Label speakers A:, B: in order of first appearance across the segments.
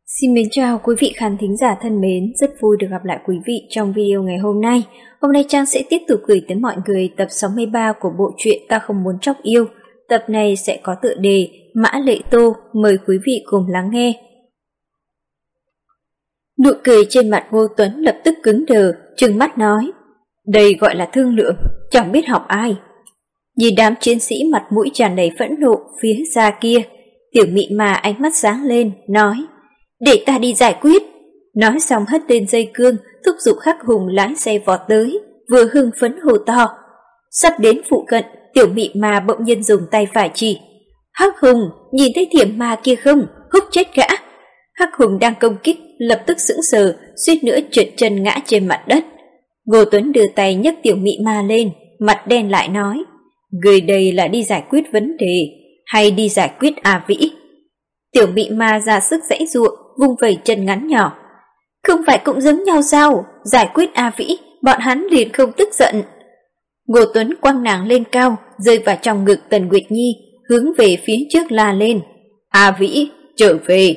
A: Xin mến chào quý vị khán thính giả thân mến, rất vui được gặp lại quý vị trong video ngày hôm nay. Hôm nay Trang sẽ tiếp tục gửi tới mọi người tập 63 của bộ truyện Ta Không Muốn Chóc Yêu. Tập này sẽ có tựa đề Mã Lệ Tô, mời quý vị cùng lắng nghe. Nụ cười trên mặt Ngô Tuấn lập tức cứng đờ, trừng mắt nói: đây gọi là thương lượng, chẳng biết học ai. Nhìn đám chiến sĩ mặt mũi tràn đầy phẫn nộ phía xa kia, Tiểu Mị Ma ánh mắt sáng lên, nói: để ta đi giải quyết. Nói xong hất lên dây cương, thúc giục Hắc Hùng lái xe vọt tới, vừa hưng phấn hô to. Sắp đến phụ cận, Tiểu Mị Ma bỗng nhiên dùng tay phải chỉ: Hắc Hùng, nhìn thấy thiểm ma kia không? Húc chết gã. Hắc Hùng đang công kích, lập tức sững sờ, suýt nữa trượt chân ngã trên mặt đất. Ngô Tuấn đưa tay nhấc Tiểu Mị Ma lên, mặt đen lại nói: người đây là đi giải quyết vấn đề hay đi giải quyết A Vĩ? Tiểu Mị Ma ra sức giãy giụa, vung vẩy chân ngắn nhỏ. Không phải cũng giống nhau sao? Giải quyết A Vĩ, bọn hắn liền không tức giận. Ngô Tuấn quăng nàng lên cao, rơi vào trong ngực Tần Nguyệt Nhi, hướng về phía trước la lên: A Vĩ, trở về.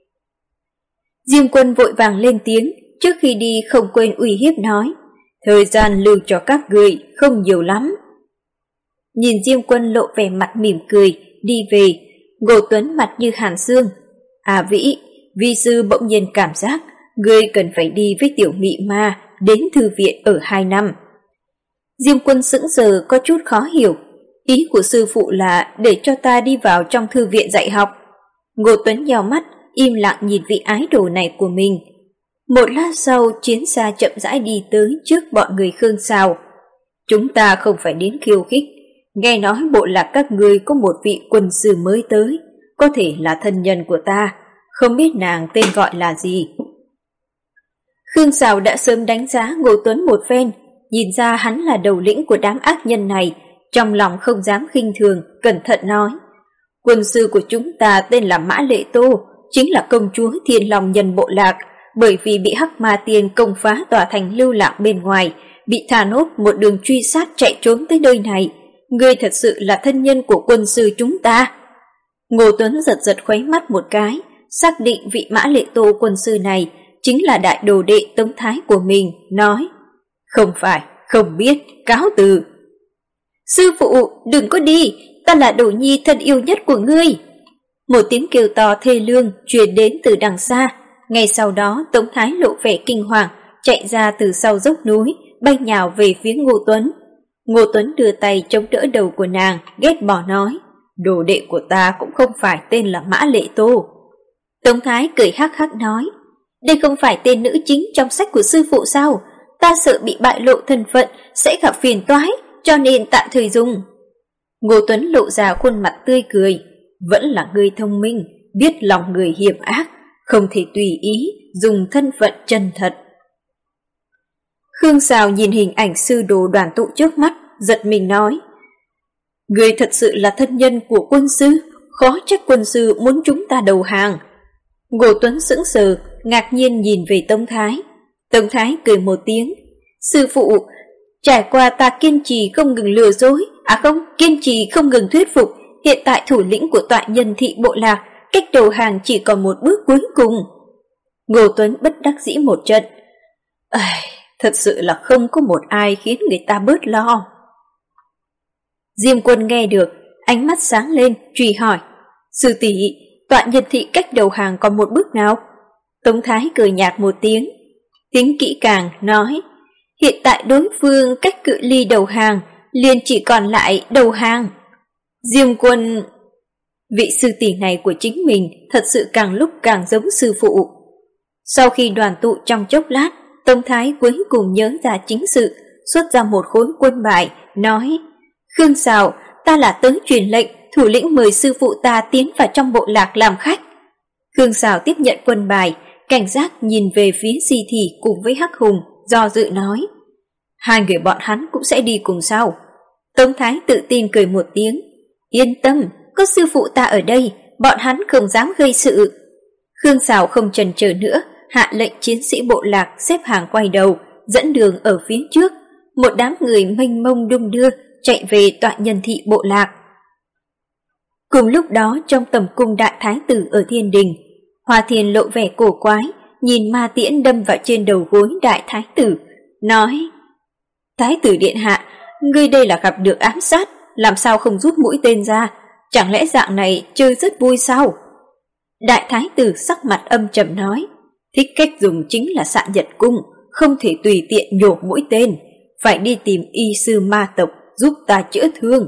A: Diêm Quân vội vàng lên tiếng, trước khi đi không quên uy hiếp nói: thời gian lưu cho các người không nhiều lắm. Nhìn Diêm Quân lộ vẻ mặt mỉm cười, đi về, Ngô Tuấn mặt như hàn xương: A Vĩ, vi sư bỗng nhiên cảm giác ngươi cần phải đi với Tiểu Mị Ma đến thư viện ở 2 năm. Diêm Quân sững sờ, có chút khó hiểu. Ý của sư phụ là để cho ta đi vào trong thư viện dạy học. Ngô Tuấn nheo mắt, im lặng nhìn vị ái đồ này của mình. Một lát sau, Chiến Xa chậm rãi đi tới trước bọn người Khương Sào. Chúng ta không phải đến khiêu khích. Nghe nói bộ lạc các ngươi có một vị quân sư mới tới, có thể là thân nhân của ta, không biết nàng tên gọi là gì. Khương Sào đã sớm đánh giá Ngô Tuấn một phen, nhìn ra hắn là đầu lĩnh của đám ác nhân này, trong lòng không dám khinh thường, cẩn thận nói: quân sư của chúng ta tên là Mã Lệ Tô, chính là công chúa Thiên Long Nhân bộ lạc, bởi vì bị Hắc Ma Tiên công phá tòa thành lưu lạc bên ngoài, bị thả nốt một đường truy sát chạy trốn tới nơi này. Ngươi thật sự là thân nhân của quân sư chúng ta. Ngô Tuấn giật giật khóe mắt một cái, xác định vị Mã Lệ Tô quân sư này chính là đại đồ đệ Tống Thái của mình, nói: không phải, không biết, cáo từ. Sư phụ, đừng có đi, ta là đồ nhi thân yêu nhất của ngươi. Một tiếng kêu to thê lương truyền đến từ đằng xa. Ngay sau đó Tống Thái lộ vẻ kinh hoàng, chạy ra từ sau dốc núi, bay nhào về phía Ngô Tuấn. Ngô Tuấn đưa tay chống đỡ đầu của nàng, ghét bỏ nói: đồ đệ của ta cũng không phải tên là Mã Lệ Tô. Tống Thái cười hắc hắc nói: đây không phải tên nữ chính trong sách của sư phụ sao? Ta sợ bị bại lộ thân phận sẽ gặp phiền toái, cho nên tạm thời dùng. Ngô Tuấn lộ ra khuôn mặt tươi cười: vẫn là người thông minh, biết lòng người hiểm ác, không thể tùy ý dùng thân phận chân thật. Khương Sào nhìn hình ảnh sư đồ đoàn tụ trước mắt, giật mình nói: người thật sự là thân nhân của quân sư, khó trách quân sư muốn chúng ta đầu hàng. Ngô Tuấn sững sờ, ngạc nhiên nhìn về Tống Thái. Tống Thái cười một tiếng: sư phụ, trải qua ta kiên trì không ngừng lừa dối, kiên trì không ngừng thuyết phục, hiện tại thủ lĩnh của tọa nhân thị bộ lạc, cách đầu hàng chỉ còn một bước cuối cùng. Ngô Tuấn bất đắc dĩ một trận: thật sự là không có một ai khiến người ta bớt lo. Diêm Quân nghe được, ánh mắt sáng lên, truy hỏi: sư tỷ, tọa nhân thị cách đầu hàng còn một bước nào? Tống Thái cười nhạt một tiếng, tính kỹ càng nói: hiện tại đối phương cách cự ly đầu hàng liền chỉ còn lại đầu hàng. Diêm Quân, vị sư tỷ này của chính mình thật sự càng lúc càng giống sư phụ. Sau khi đoàn tụ trong chốc lát, Tống Thái cuối cùng nhớ ra chính sự, xuất ra một khối quân bài, nói: Khương Sào, ta là tới truyền lệnh, thủ lĩnh mời sư phụ ta tiến vào trong bộ lạc làm khách. Khương Sào tiếp nhận quân bài, cảnh giác nhìn về phía Di Thị cùng với Hắc Hùng, do dự nói: hai người bọn hắn cũng sẽ đi cùng sao? Tống Thái tự tin cười một tiếng: yên tâm, có sư phụ ta ở đây, bọn hắn không dám gây sự. Khương Sào không chần chờ nữa, hạ lệnh chiến sĩ bộ lạc xếp hàng quay đầu, dẫn đường ở phía trước. Một đám người mênh mông đung đưa chạy về tọa nhân thị bộ lạc. Cùng lúc đó trong tầm cung đại thái tử ở thiên đình, Hoa Thiên lộ vẻ cổ quái, nhìn ma tiễn đâm vào trên đầu gối đại thái tử, nói: Thái tử điện hạ, ngươi đây là gặp được ám sát, làm sao không rút mũi tên ra, chẳng lẽ dạng này chơi rất vui sao? Đại thái tử sắc mặt âm trầm nói: thích cách dùng chính là xạ nhật cung, không thể tùy tiện nhổ mũi tên, phải đi tìm y sư ma tộc giúp ta chữa thương.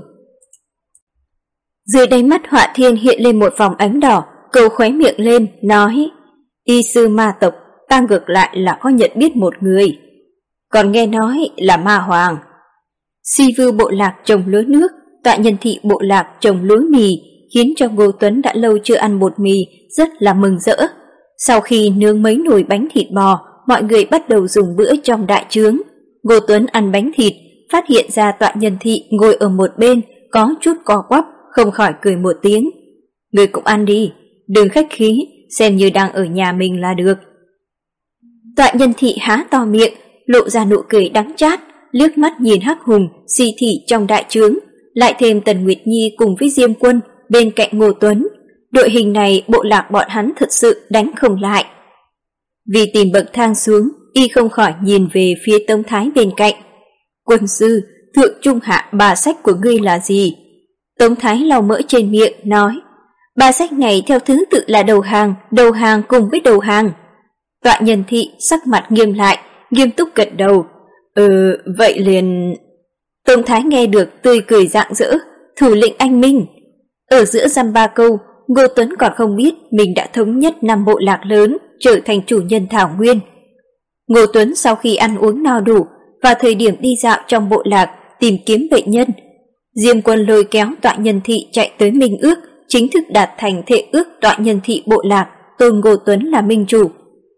A: Dưới đáy mắt Họa Thiên hiện lên một vòng ánh đỏ, câu khóe miệng lên, nói: y sư ma tộc, ta ngược lại là có nhận biết một người, còn nghe nói là ma hoàng. Si Vưu bộ lạc trồng lúa nước, Tọa Nhân Thị bộ lạc trồng lúa mì, khiến cho Ngô Tuấn đã lâu chưa ăn bột mì, rất là mừng rỡ. Sau khi nướng mấy nồi bánh thịt bò, mọi người bắt đầu dùng bữa trong đại trướng. Ngô Tuấn ăn bánh thịt, phát hiện ra Tọa Nhân Thị ngồi ở một bên, có chút co quắp, không khỏi cười một tiếng. Người cũng ăn đi, đừng khách khí, xem như đang ở nhà mình là được. Tọa Nhân Thị há to miệng, lộ ra nụ cười đắng chát, liếc mắt nhìn Hắc Hùng, Si Thị trong đại trướng, lại thêm Tần Nguyệt Nhi cùng với Diêm Quân bên cạnh Ngô Tuấn. Đội hình này bộ lạc bọn hắn thật sự đánh không lại. Vì tìm bậc thang xuống, y không khỏi nhìn về phía Tống Thái bên cạnh. Quân sư, thượng trung hạ ba sách của ngươi là gì? Tống Thái lau mỡ trên miệng, nói: ba sách này theo thứ tự là đầu hàng cùng với đầu hàng. Tọa Nhân Thị sắc mặt nghiêm lại, nghiêm túc gật đầu. Vậy liền... Tống Thái nghe được tươi cười rạng rỡ, thủ lĩnh anh minh. Ở giữa dăm ba câu, Ngô Tuấn còn không biết mình đã thống nhất 5 bộ lạc lớn, trở thành chủ nhân thảo nguyên. Ngô Tuấn sau khi ăn uống no đủ, vào thời điểm đi dạo trong bộ lạc tìm kiếm bệnh nhân, Diêm Quân lôi kéo Tọa Nhân Thị chạy tới Minh Ước, chính thức đạt thành thệ ước Tọa Nhân Thị bộ lạc, tôn Ngô Tuấn là minh chủ.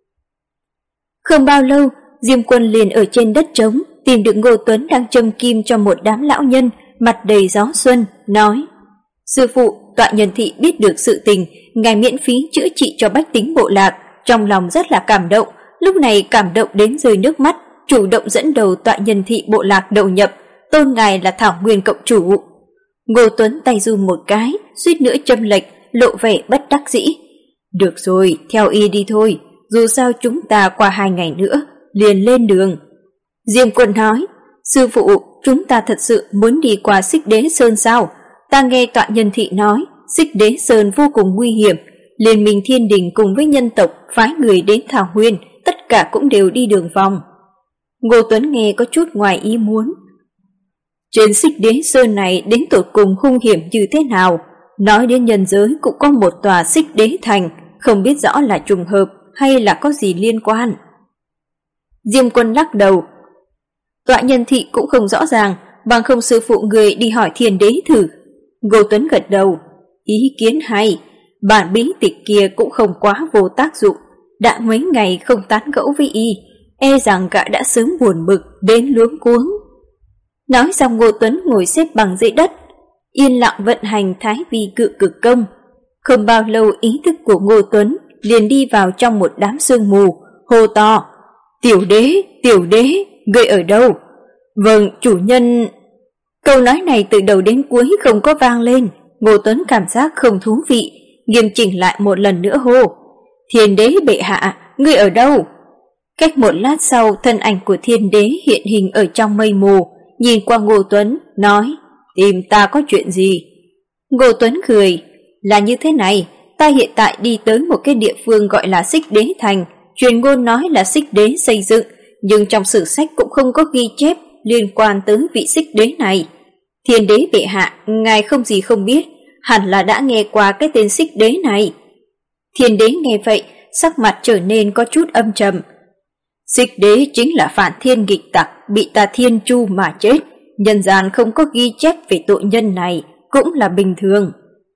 A: Không bao lâu, Diêm Quân liền ở trên đất trống tìm được Ngô Tuấn đang châm kim cho một đám lão nhân, mặt đầy gió xuân, nói: sư phụ, Tọa Nhân Thị biết được sự tình, ngài miễn phí chữa trị cho bách tính bộ lạc, trong lòng rất là cảm động, lúc này cảm động đến rơi nước mắt, chủ động dẫn đầu Tọa Nhân Thị bộ lạc đầu nhập, tôn ngài là Thảo Nguyên cộng chủ. Ngô Tuấn tay run một cái, suýt nữa châm lệch, lộ vẻ bất đắc dĩ. Được rồi, theo y đi thôi, dù sao chúng ta qua 2 ngày nữa liền lên đường. Diêm Quân nói: sư phụ, chúng ta thật sự muốn đi qua Xích Đế Sơn sao? Ta nghe Tọa Nhân Thị nói Xích Đế Sơn vô cùng nguy hiểm, Liên minh Thiên Đình cùng với nhân tộc phái người đến Thảo Nguyên, tất cả cũng đều đi đường vòng. Ngô Tuấn nghe có chút ngoài ý muốn. Trên Xích Đế Sơn này đến tột cùng hung hiểm như thế nào? Nói đến nhân giới cũng có một tòa Xích Đế Thành, không biết rõ là trùng hợp hay là có gì liên quan. Diêm Quân lắc đầu. Tọa Nhân Thị cũng không rõ ràng, bằng không sư phụ người đi hỏi Thiên Đế thử. Ngô Tuấn gật đầu. Ý kiến hay, bản bí tịch kia cũng không quá vô tác dụng, đã mấy ngày không tán gẫu với y, e rằng gã đã sớm buồn bực đến luống cuống. Nói xong Ngô Tuấn ngồi xếp bằng dưới đất, yên lặng vận hành Thái Vi Cự Cực Công. Không bao lâu ý thức của Ngô Tuấn liền đi vào trong một đám sương mù, hô to: tiểu đế, ngươi ở đâu? Vâng, chủ nhân. Câu nói này từ đầu đến cuối không có vang lên. Ngô Tuấn cảm giác không thú vị, nghiêm chỉnh lại một lần nữa hô: Thiên Đế bệ hạ, ngươi ở đâu? Cách một lát sau, thân ảnh của Thiên Đế hiện hình ở trong mây mù, nhìn qua Ngô Tuấn, nói: tìm ta có chuyện gì? Ngô Tuấn cười: là như thế này, ta hiện tại đi tới một cái địa phương gọi là Xích Đế Thành, truyền ngôn nói là Xích Đế xây dựng, nhưng trong sử sách cũng không có ghi chép liên quan tới vị Xích Đế này. Thiên Đế bệ hạ, ngài không gì không biết, hẳn là đã nghe qua cái tên Xích Đế này. Thiên Đế nghe vậy, sắc mặt trở nên có chút âm trầm. Xích Đế chính là phản thiên nghịch tặc, bị ta thiên chu mà chết, nhân gian không có ghi chép về tội nhân này, cũng là bình thường.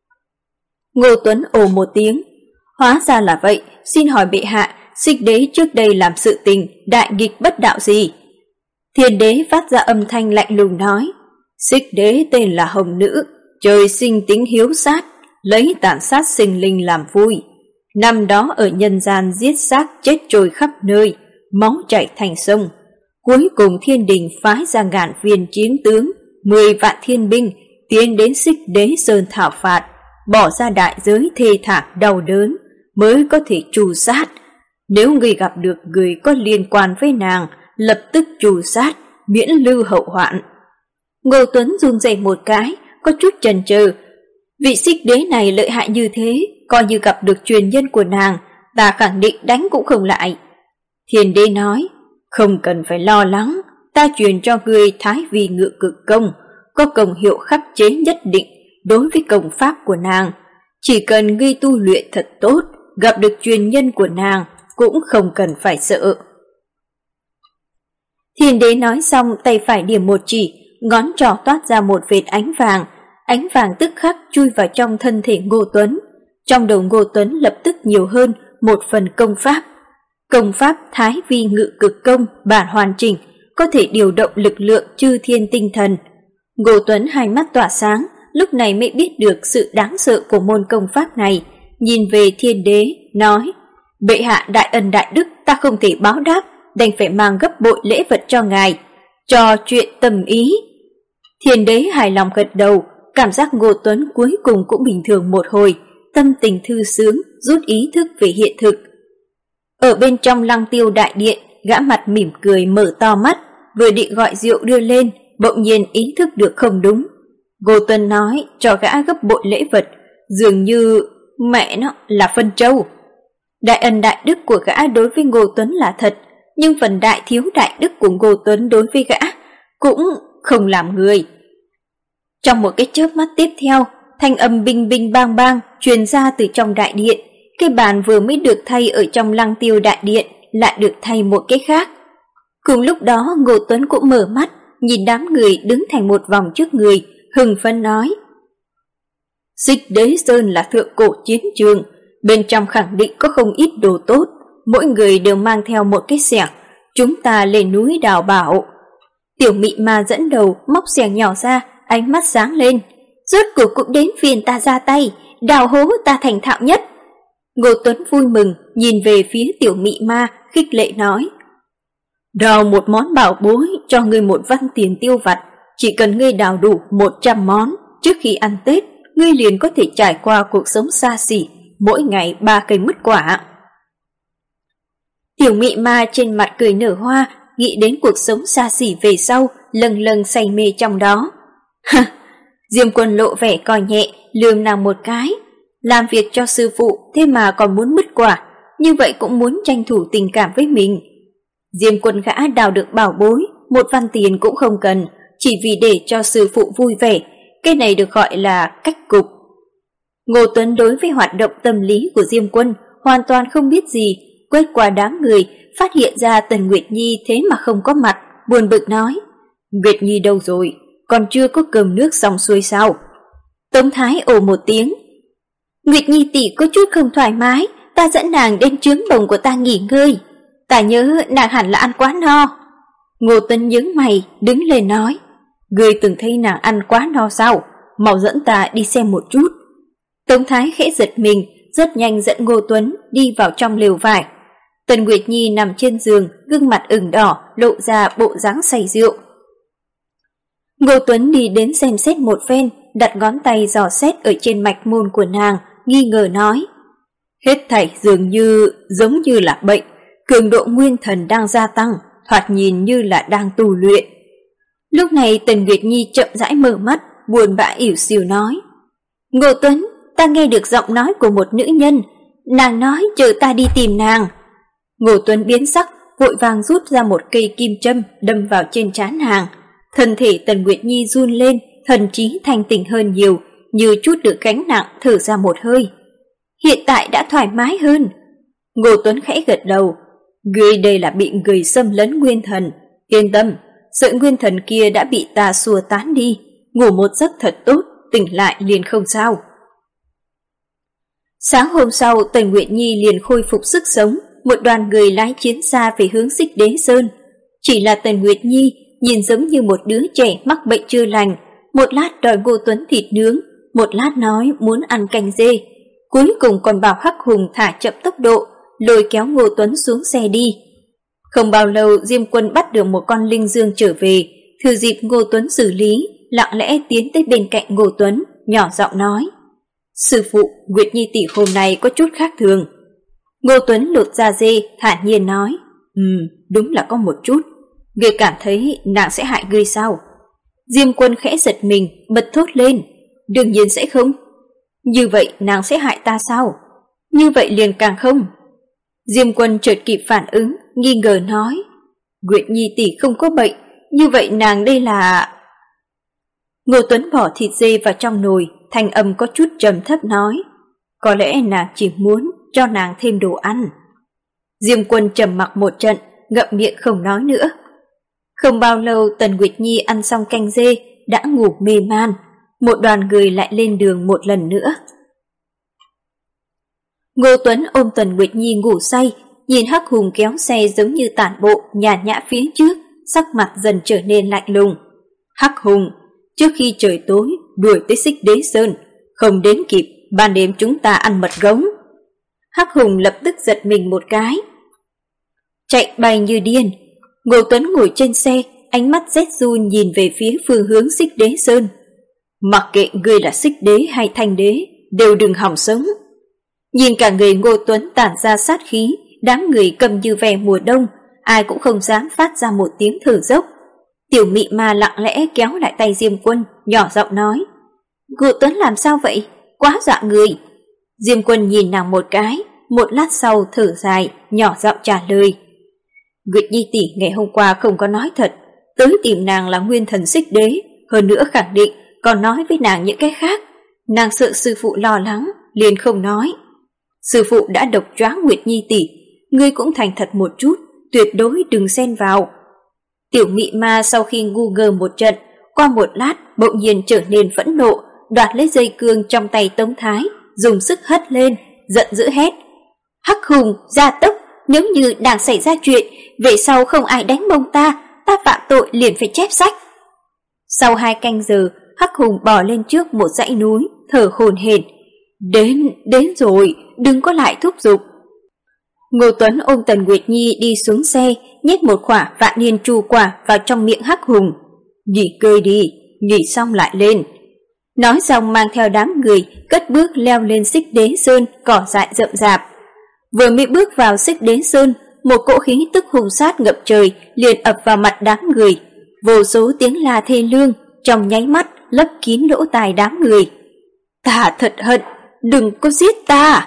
A: Ngô Tuấn ồ một tiếng: hóa ra là vậy, xin hỏi bệ hạ, Xích Đế trước đây làm sự tình đại nghịch bất đạo gì? Thiên Đế phát ra âm thanh lạnh lùng nói: Xích Đế tên là Hồng Nữ, trời sinh tính hiếu sát, lấy tàn sát sinh linh làm vui. Năm đó ở nhân gian giết xác chết trôi khắp nơi, máu chảy thành sông. Cuối cùng Thiên Đình phái ra ngàn viên chiến tướng, 10 vạn thiên binh tiến đến Xích Đế Sơn thảo phạt, bỏ ra đại giới thê thảm đau đớn, mới có thể trù sát. Nếu ngươi gặp được người có liên quan với nàng, lập tức trù sát, miễn lưu hậu hoạn. Ngô Tuấn run rẩy một cái, có chút chần chừ. Vị Xích Đế này lợi hại như thế, coi như gặp được truyền nhân của nàng, ta khẳng định đánh cũng không lại. Thiên Đế nói, không cần phải lo lắng, ta truyền cho ngươi Thái Vi Ngự Cực Công, có công hiệu khắc chế nhất định đối với công pháp của nàng. Chỉ cần ngươi tu luyện thật tốt, gặp được truyền nhân của nàng cũng không cần phải sợ. Thiên Đế nói xong, tay phải điểm một chỉ, ngón trỏ toát ra một vệt ánh vàng tức khắc chui vào trong thân thể Ngô Tuấn. Trong đầu Ngô Tuấn lập tức nhiều hơn một phần công pháp. Công pháp Thái Vi Ngự Cực Công bản hoàn chỉnh, có thể điều động lực lượng chư thiên tinh thần. Ngô Tuấn hai mắt tỏa sáng, lúc này mới biết được sự đáng sợ của môn công pháp này. Nhìn về Thiên Đế, nói, bệ hạ đại ân đại đức, ta không thể báo đáp, đành phải mang gấp bội lễ vật cho ngài. Trò chuyện tâm ý. Thiên Đế hài lòng gật đầu, cảm giác Ngô Tuấn cuối cùng cũng bình thường một hồi, tâm tình thư sướng, rút ý thức về hiện thực. Ở bên trong Lăng Tiêu đại điện, gã mặt mỉm cười mở to mắt, vừa định gọi rượu đưa lên, bỗng nhiên ý thức được không đúng. Ngô Tuấn nói cho gã gấp bội lễ vật, dường như mẹ nó là phân trâu. Đại ân đại đức của gã đối với Ngô Tuấn là thật, nhưng phần đại thiếu đại đức của Ngô Tuấn đối với gã cũng không làm người. Trong một cái chớp mắt tiếp theo, thanh âm binh binh bang bang truyền ra từ trong đại điện. Cái bàn vừa mới được thay ở trong Lăng Tiêu đại điện lại được thay một cái khác. Cùng lúc đó Ngô Tuấn cũng mở mắt, nhìn đám người đứng thành một vòng trước người, hưng phấn nói, Xích Đế Sơn là thượng cổ chiến trường, bên trong khẳng định có không ít đồ tốt, mỗi người đều mang theo một cái xẻng, chúng ta lên núi đào bảo. Tiểu Mị Ma dẫn đầu móc xẻng nhỏ ra, ánh mắt sáng lên, rốt cuộc cũng đến phiền ta ra tay, đào hố ta thành thạo nhất. Ngô Tuấn vui mừng nhìn về phía Tiểu Mị Ma, khích lệ nói, đào một món bảo bối cho ngươi một văn tiền tiêu vặt, chỉ cần ngươi đào đủ 100 món, trước khi ăn Tết ngươi liền có thể trải qua cuộc sống xa xỉ, mỗi ngày 3 cây mứt quả. Tiểu Mị Ma trên mặt cười nở hoa, nghĩ đến cuộc sống xa xỉ về sau, lâng lâng say mê trong đó. Diêm Quân lộ vẻ coi nhẹ, lườm nàng một cái, làm việc cho sư phụ thế mà còn muốn mứt quả, như vậy cũng muốn tranh thủ tình cảm với mình. Diêm Quân gã đào được bảo bối, 1 văn tiền cũng không cần, chỉ vì để cho sư phụ vui vẻ, cái này được gọi là cách cục. Ngô Tuấn đối với hoạt động tâm lý của Diêm Quân hoàn toàn không biết gì, quét qua đám người, phát hiện ra Tần Nguyệt Nhi thế mà không có mặt, buồn bực nói, Nguyệt Nhi đâu rồi, còn chưa có cơm nước xong xuôi sao? Tống Thái ồ một tiếng, Nguyệt Nhi tỷ có chút không thoải mái, ta dẫn nàng đến trướng bồng của ta nghỉ ngơi, ta nhớ nàng hẳn là ăn quá no. Ngô Tuấn nhướng mày, đứng lên nói, ngươi từng thấy nàng ăn quá no sao? Mau dẫn ta đi xem một chút. Tống Thái khẽ giật mình, rất nhanh dẫn Ngô Tuấn đi vào trong lều vải. Tần Nguyệt Nhi nằm trên giường, gương mặt ửng đỏ, lộ ra bộ dáng say rượu. Ngô Tuấn đi đến xem xét một phen, đặt ngón tay dò xét ở trên mạch môn của nàng, nghi ngờ nói, hết thảy dường như giống như là bệnh, cường độ nguyên thần đang gia tăng, thoạt nhìn như là đang tu luyện. Lúc này Tần Nguyệt Nhi chậm rãi mở mắt, buồn bã ỉu xìu nói, Ngô Tuấn, ta nghe được giọng nói của một nữ nhân, nàng nói chờ ta đi tìm nàng. Ngô Tuấn biến sắc, vội vàng rút ra một cây kim châm đâm vào trên trán nàng. Thân thể Tần Nguyệt Nhi run lên, thần trí thanh tỉnh hơn nhiều, như chút được gánh nặng, thở ra một hơi. Hiện tại đã thoải mái hơn. Ngô Tuấn khẽ gật đầu, ngươi đây là bị người xâm lấn nguyên thần, yên tâm, sợi nguyên thần kia đã bị ta xua tán đi, ngủ một giấc thật tốt, tỉnh lại liền không sao. Sáng hôm sau, Tần Nguyệt Nhi liền khôi phục sức sống, một đoàn người lái chiến xa về hướng Xích Đế Sơn. Chỉ là Tần Nguyệt Nhi nhìn giống như một đứa trẻ mắc bệnh chưa lành, một lát đòi Ngô Tuấn thịt nướng, một lát nói muốn ăn canh dê, cuối cùng còn bảo Hắc Hùng thả chậm tốc độ, lôi kéo Ngô Tuấn xuống xe đi. Không bao lâu Diêm Quân bắt được một con linh dương trở về, thừa dịp Ngô Tuấn xử lý, lặng lẽ tiến tới bên cạnh Ngô Tuấn, nhỏ giọng nói, sư phụ, Nguyệt Nhi tỷ hôm nay có chút khác thường, Ngô Tuấn lột da dê, thản nhiên nói, đúng là có một chút. Ngươi cảm thấy nàng sẽ hại ngươi sao? Diêm Quân khẽ giật mình, bật thốt lên, đương nhiên sẽ không. Như vậy nàng sẽ hại ta sao? Như vậy liền càng không. Diêm Quân chợt kịp phản ứng, nghi ngờ nói, Nguyệt Nhi tỷ không có bệnh, như vậy nàng đây là... Ngô Tuấn bỏ thịt dê vào trong nồi, thanh âm có chút trầm thấp nói, có lẽ nàng chỉ muốn cho nàng thêm đồ ăn. Diêm Quân trầm mặc một trận, ngậm miệng không nói nữa. Không bao lâu Tần Nguyệt Nhi ăn xong canh dê, đã ngủ mê man, một đoàn người lại lên đường một lần nữa. Ngô Tuấn ôm Tần Nguyệt Nhi ngủ say, nhìn Hắc Hùng kéo xe giống như tản bộ nhàn nhã phía trước, sắc mặt dần trở nên lạnh lùng. Hắc Hùng, trước khi trời tối đuổi tới Xích Đế Sơn, không đến kịp, ban đêm chúng ta ăn mật gấu. Hắc Hùng lập tức giật mình một cái, chạy bay như điên. Ngô Tuấn ngồi trên xe, ánh mắt rét run nhìn về phía phương hướng Xích Đế Sơn. Mặc kệ ngươi là Xích Đế hay Thanh Đế, đều đừng hòng sống. Nhìn cả người Ngô Tuấn tản ra sát khí, đám người cầm như ve mùa đông, ai cũng không dám phát ra một tiếng thở dốc. Tiểu Mị Ma lặng lẽ kéo lại tay Diêm Quân, nhỏ giọng nói, Ngô Tuấn làm sao vậy? Quá dọa người. Diêm Quân nhìn nàng một cái, một lát sau thở dài, nhỏ giọng trả lời, Nguyệt Nhi tỷ ngày hôm qua không có nói thật, tới tìm nàng là nguyên thần Xích Đế, hơn nữa khẳng định còn nói với nàng những cái khác. Nàng sợ sư phụ lo lắng, liền không nói. Sư phụ đã độc choáng Nguyệt Nhi tỷ, ngươi cũng thành thật một chút, tuyệt đối đừng xen vào. Tiểu Mị Ma sau khi ngu ngơ một trận, qua một lát bỗng nhiên trở nên phẫn nộ, đoạt lấy dây cương trong tay Tống Thái, dùng sức hất lên, giận dữ hét, Hắc Hùng, gia tốc, nếu như đang xảy ra chuyện, về sau không ai đánh mông ta phạm tội liền phải chép sách. Sau 2 canh giờ, Hắc Hùng bò lên trước một dãy núi, thở hổn hển, đến rồi, đừng có lại thúc giục. Ngô Tuấn ôm Tần Nguyệt Nhi đi xuống xe, nhét một quả vạn niên tru quả vào trong miệng Hắc Hùng. Nghỉ cơi đi, nghỉ xong lại lên. Nói xong mang theo đám người cất bước leo lên Xích Đế Sơn, cỏ dại rậm rạp. Vừa mới bước vào Xích Đế Sơn, một cỗ khí tức hung sát ngập trời liền ập vào mặt đám người. Vô số tiếng la thê lương trong nháy mắt lấp kín lỗ tai đám người. Ta thật hận, đừng có giết ta.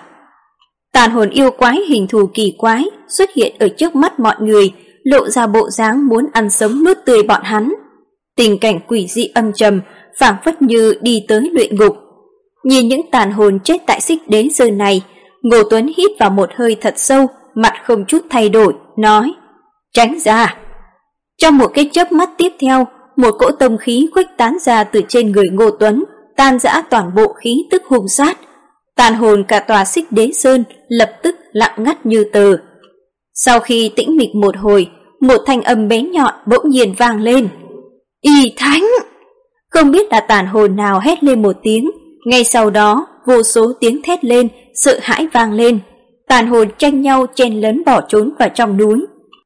A: Tàn hồn yêu quái hình thù kỳ quái xuất hiện ở trước mắt mọi người, lộ ra bộ dáng muốn ăn sống nuốt tươi bọn hắn. Tình cảnh quỷ dị âm trầm, phảng phất như đi tới luyện ngục. Nhìn những tàn hồn chết tại Xích Đế Sơn này, Ngô Tuấn hít vào một hơi thật sâu, mặt không chút thay đổi, nói, tránh ra. Trong một cái chớp mắt tiếp theo, một cỗ tông khí khuếch tán ra từ trên người Ngô Tuấn, tan rã toàn bộ khí tức hung sát. Tàn hồn cả tòa Xích Đế Sơn lập tức lặng ngắt như tờ. Sau khi tĩnh mịch một hồi, một thanh âm bé nhọn bỗng nhiên vang lên, Y Thánh! Không biết là tàn hồn nào hét lên một tiếng, ngay sau đó vô số tiếng thét lên, sợ hãi vang lên. Tàn hồn tranh nhau chen lấn bỏ trốn vào trong núi.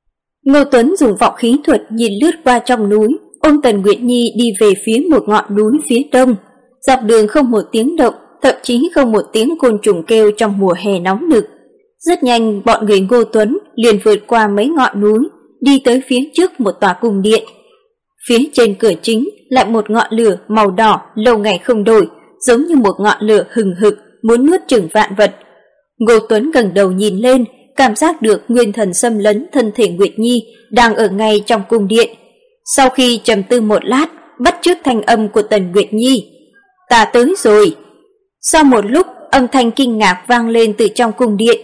A: Ngô Tuấn dùng vọng khí thuật nhìn lướt qua trong núi, ôm Tần Nguyệt Nhi đi về phía một ngọn núi phía đông. Dọc đường không một tiếng động, thậm chí không một tiếng côn trùng kêu trong mùa hè nóng nực. Rất nhanh bọn người Ngô Tuấn liền vượt qua mấy ngọn núi, đi tới phía trước một tòa cung điện. Phía trên cửa chính lại một ngọn lửa màu đỏ lâu ngày không đổi, giống như một ngọn lửa hừng hực muốn nuốt chửng vạn vật. Ngô Tuấn ngẩng đầu nhìn lên, cảm giác được nguyên thần xâm lấn thân thể Nguyệt Nhi đang ở ngay trong cung điện. Sau khi trầm tư một lát, bắt chước thanh âm của Tần Nguyệt Nhi, ta tới rồi. Sau một lúc, âm thanh kinh ngạc vang lên từ trong cung điện.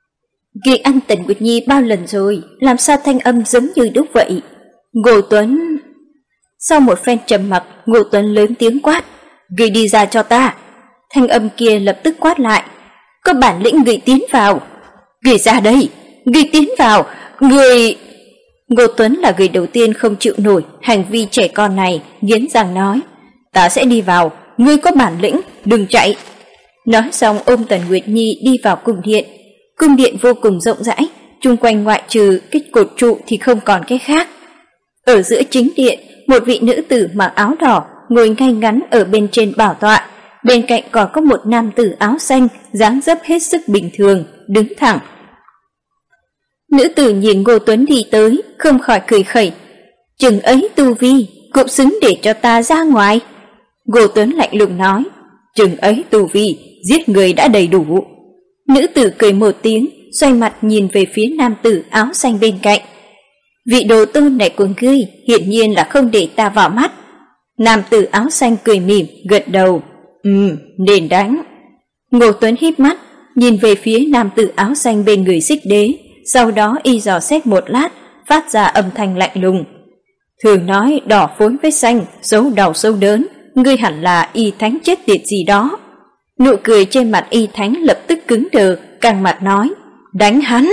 A: Ghi ăn Tần Nguyệt Nhi bao lần rồi, làm sao thanh âm giống như đúc vậy? Ngô Tuấn... Sau một phen trầm mặc, Ngô Tuấn lớn tiếng quát, ghi đi ra cho ta. Thanh âm kia lập tức quát lại, có bản lĩnh ghi tiến vào. Ghi ra đây, ghi tiến vào, người... Ngô Tuấn là người đầu tiên không chịu nổi hành vi trẻ con này, nghiến răng nói, ta sẽ đi vào, ngươi có bản lĩnh, đừng chạy. Nói xong ôm Tần Nguyệt Nhi đi vào cung điện. Cung điện vô cùng rộng rãi, chung quanh ngoại trừ cái cột trụ thì không còn cái khác. Ở giữa chính điện, một vị nữ tử mặc áo đỏ ngồi ngay ngắn ở bên trên bảo tọa, bên cạnh còn có một nam tử áo xanh dáng dấp hết sức bình thường, đứng thẳng. Nữ tử nhìn Ngô Tuấn đi tới, không khỏi cười khẩy. Chừng ấy tu vi, cũng xứng để cho ta ra ngoài. Ngô Tuấn lạnh lùng nói, chừng ấy tu vi, giết người đã đầy đủ. Nữ tử cười một tiếng, xoay mặt nhìn về phía nam tử áo xanh bên cạnh. Vị đồ tôn này của ngươi hiển nhiên là không để ta vào mắt. Nam tử áo xanh cười mỉm, gật đầu. Nên đánh. Ngô Tuấn híp mắt, nhìn về phía nam tử áo xanh bên người Xích Đế, sau đó y dò xét một lát, phát ra âm thanh lạnh lùng. Thường nói đỏ phối với xanh, xấu đầu sâu đớn, ngươi hẳn là y thánh chết tiệt gì đó. Nụ cười trên mặt y thánh lập tức cứng đờ, căng mặt nói, đánh hắn.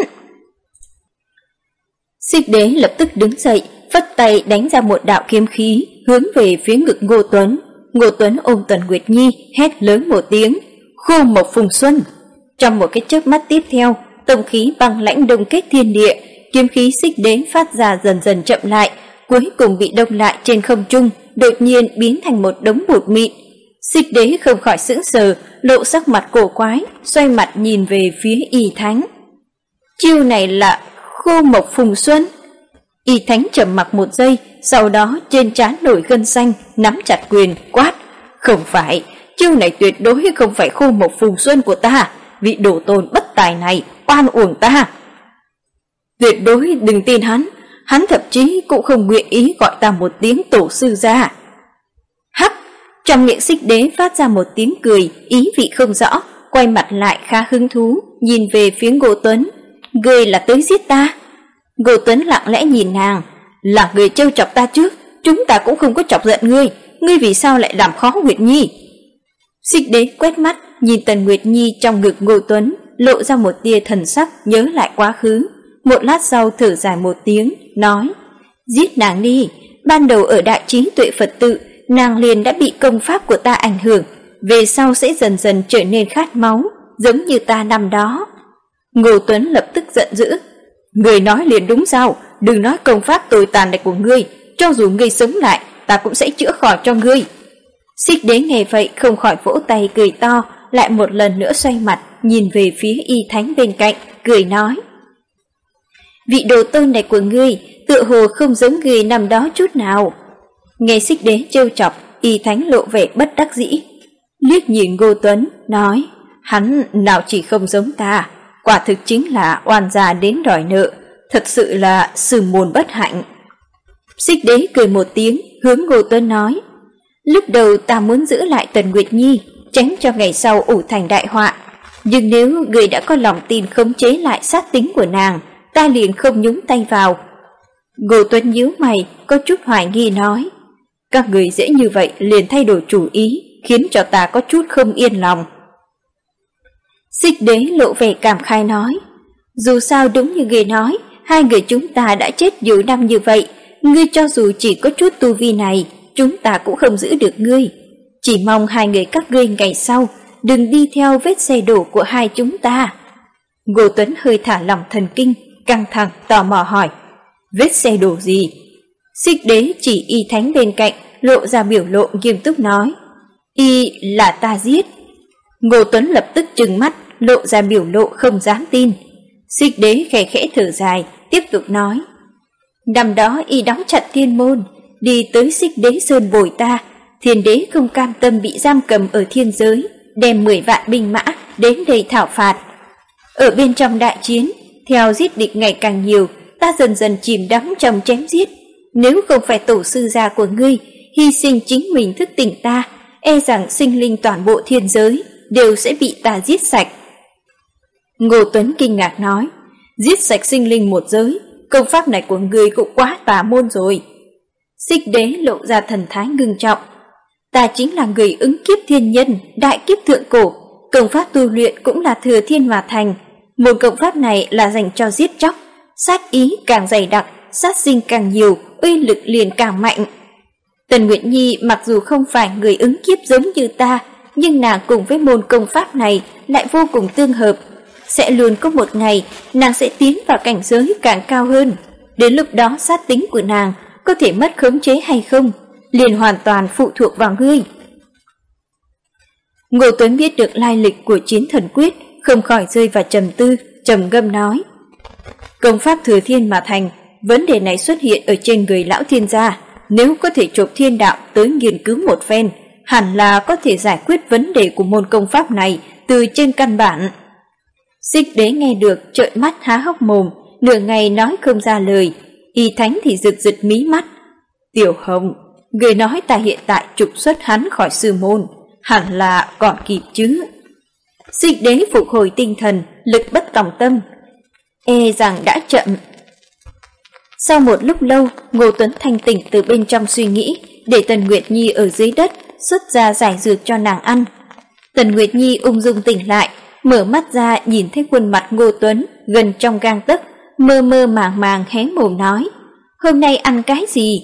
A: Xích Đế lập tức đứng dậy, phất tay đánh ra một đạo kiếm khí, hướng về phía ngực Ngô Tuấn. Ngô Tuấn ôm Tần Nguyệt Nhi, hét lớn một tiếng, khô mộc phùng xuân. Trong một cái chớp mắt tiếp theo, tông khí băng lãnh đông kết thiên địa, kiếm khí Xích Đế phát ra dần dần chậm lại, cuối cùng bị đông lại trên không trung, đột nhiên biến thành một đống bột mịn. Xích Đế không khỏi sững sờ, lộ sắc mặt cổ quái, xoay mặt nhìn về phía Y Thánh. Chiêu này là khô mộc phùng xuân. Y Thánh trầm mặc một giây, sau đó trên trán nổi gân xanh, nắm chặt quyền, quát. Không phải, chiêu này tuyệt đối không phải khô mộc phùng xuân của ta, vị đồ tôn bất tài này, oan uổng ta. Tuyệt đối đừng tin hắn thậm chí cũng không nguyện ý gọi ta một tiếng tổ sư ra. Hắc, trong miệng Xích Đế phát ra một tiếng cười, ý vị không rõ, quay mặt lại khá hứng thú, nhìn về phía Ngô Tuấn. Ngươi là tới giết ta? Ngô Tuấn lặng lẽ nhìn nàng, là người trêu chọc ta trước, chúng ta cũng không có chọc giận ngươi vì sao lại làm khó Nguyệt Nhi? Xích Đế quét mắt, nhìn Tần Nguyệt Nhi trong ngực Ngô Tuấn, lộ ra một tia thần sắc nhớ lại quá khứ. Một lát sau thở dài một tiếng, nói, giết nàng đi, ban đầu ở Đại Trí Tuệ Phật Tự, nàng liền đã bị công pháp của ta ảnh hưởng, về sau sẽ dần dần trở nên khát máu, giống như ta năm đó. Ngô Tuấn lập tức giận dữ, người nói liền đúng sao, đừng nói công pháp tồi tàn này của ngươi, cho dù ngươi sống lại, ta cũng sẽ chữa khỏi cho ngươi. Xích Đế nghe vậy không khỏi vỗ tay cười to, lại một lần nữa xoay mặt, nhìn về phía Y Thánh bên cạnh, cười nói, vị đồ tôn này của ngươi tựa hồ không giống ngươi năm đó chút nào. Nghe Xích Đế trêu chọc, Y Thánh lộ vẻ bất đắc dĩ, liếc nhìn Ngô Tuấn, nói, hắn nào chỉ không giống ta, quả thực chính là oan gia đến đòi nợ, thật sự là sư môn bất hạnh. Xích Đế cười một tiếng, hướng Ngô Tuấn nói, lúc đầu ta muốn giữ lại Tần Nguyệt Nhi, tránh cho ngày sau ủ thành đại họa, nhưng nếu người đã có lòng tin khống chế lại sát tính của nàng, ta liền không nhúng tay vào. Ngô Tuấn nhíu mày, có chút hoài nghi nói, các người dễ như vậy liền thay đổi chủ ý, khiến cho ta có chút không yên lòng. Xích Đế lộ vẻ cảm khai nói, dù sao đúng như người nói, hai người chúng ta đã chết nhiều năm như vậy, ngươi cho dù chỉ có chút tu vi này, chúng ta cũng không giữ được ngươi. Chỉ mong hai người các ngươi ngày sau đừng đi theo vết xe đổ của hai chúng ta. Ngô Tuấn hơi thả lỏng thần kinh, căng thẳng tò mò hỏi, vết xe đổ gì? Xích Đế chỉ Y Thánh bên cạnh, lộ ra biểu lộ nghiêm túc nói, y là ta giết. Ngô Tuấn lập tức trừng mắt, lộ ra biểu lộ không dám tin. Xích Đế khẽ khẽ thở dài, tiếp tục nói, năm đó y đóng chặt thiên môn, đi tới Xích Đế Sơn bồi ta, Thiên Đế không cam tâm bị giam cầm ở thiên giới, đem 10 vạn binh mã đến đây thảo phạt. Ở bên trong đại chiến, theo giết địch ngày càng nhiều, ta dần dần chìm đắm trong chém giết. Nếu không phải tổ sư gia của ngươi hy sinh chính mình thức tỉnh ta, e rằng sinh linh toàn bộ thiên giới đều sẽ bị ta giết sạch. Ngô Tuấn kinh ngạc nói, giết sạch sinh linh một giới, công pháp này của ngươi cũng quá tà môn rồi. Xích Đế lộ ra thần thái ngưng trọng, ta chính là người ứng kiếp thiên nhân, đại kiếp thượng cổ, công pháp tu luyện cũng là thừa thiên mà thành. Môn công pháp này là dành cho giết chóc, sát ý càng dày đặc, sát sinh càng nhiều, uy lực liền càng mạnh. Tần Nguyệt Nhi mặc dù không phải người ứng kiếp giống như ta, nhưng nàng cùng với môn công pháp này lại vô cùng tương hợp. Sẽ luôn có một ngày nàng sẽ tiến vào cảnh giới càng cao hơn. Đến lúc đó sát tính của nàng có thể mất khống chế hay không, liền hoàn toàn phụ thuộc vào ngươi. Ngô Tuấn biết được lai lịch của Chiến Thần Quyết, không khỏi rơi vào trầm tư, trầm ngâm nói, Công pháp thừa thiên mà thành, vấn đề này xuất hiện ở trên người lão thiên gia, nếu có thể chộp thiên đạo tới nghiên cứu một phen, hẳn là có thể giải quyết vấn đề của môn công pháp này từ trên căn bản. Xích Đế nghe được trợn mắt há hốc mồm, nửa ngày nói không ra lời. Y Thánh thì giật giật mí mắt. Tiểu Hồng, người nói ta hiện tại trục xuất hắn khỏi sư môn, hẳn là còn kịp chứ. Xích Đế phục hồi tinh thần, lực bất tòng tâm. E rằng đã chậm. Sau một lúc lâu, Ngô Tuấn thanh tỉnh từ bên trong suy nghĩ, để Tần Nguyệt Nhi ở dưới đất xuất ra giải dược cho nàng ăn. Tần Nguyệt Nhi ung dung tỉnh lại, mở mắt ra nhìn thấy khuôn mặt Ngô Tuấn gần trong gang tấc, mơ mơ màng màng hé mồm nói: "Hôm nay ăn cái gì?"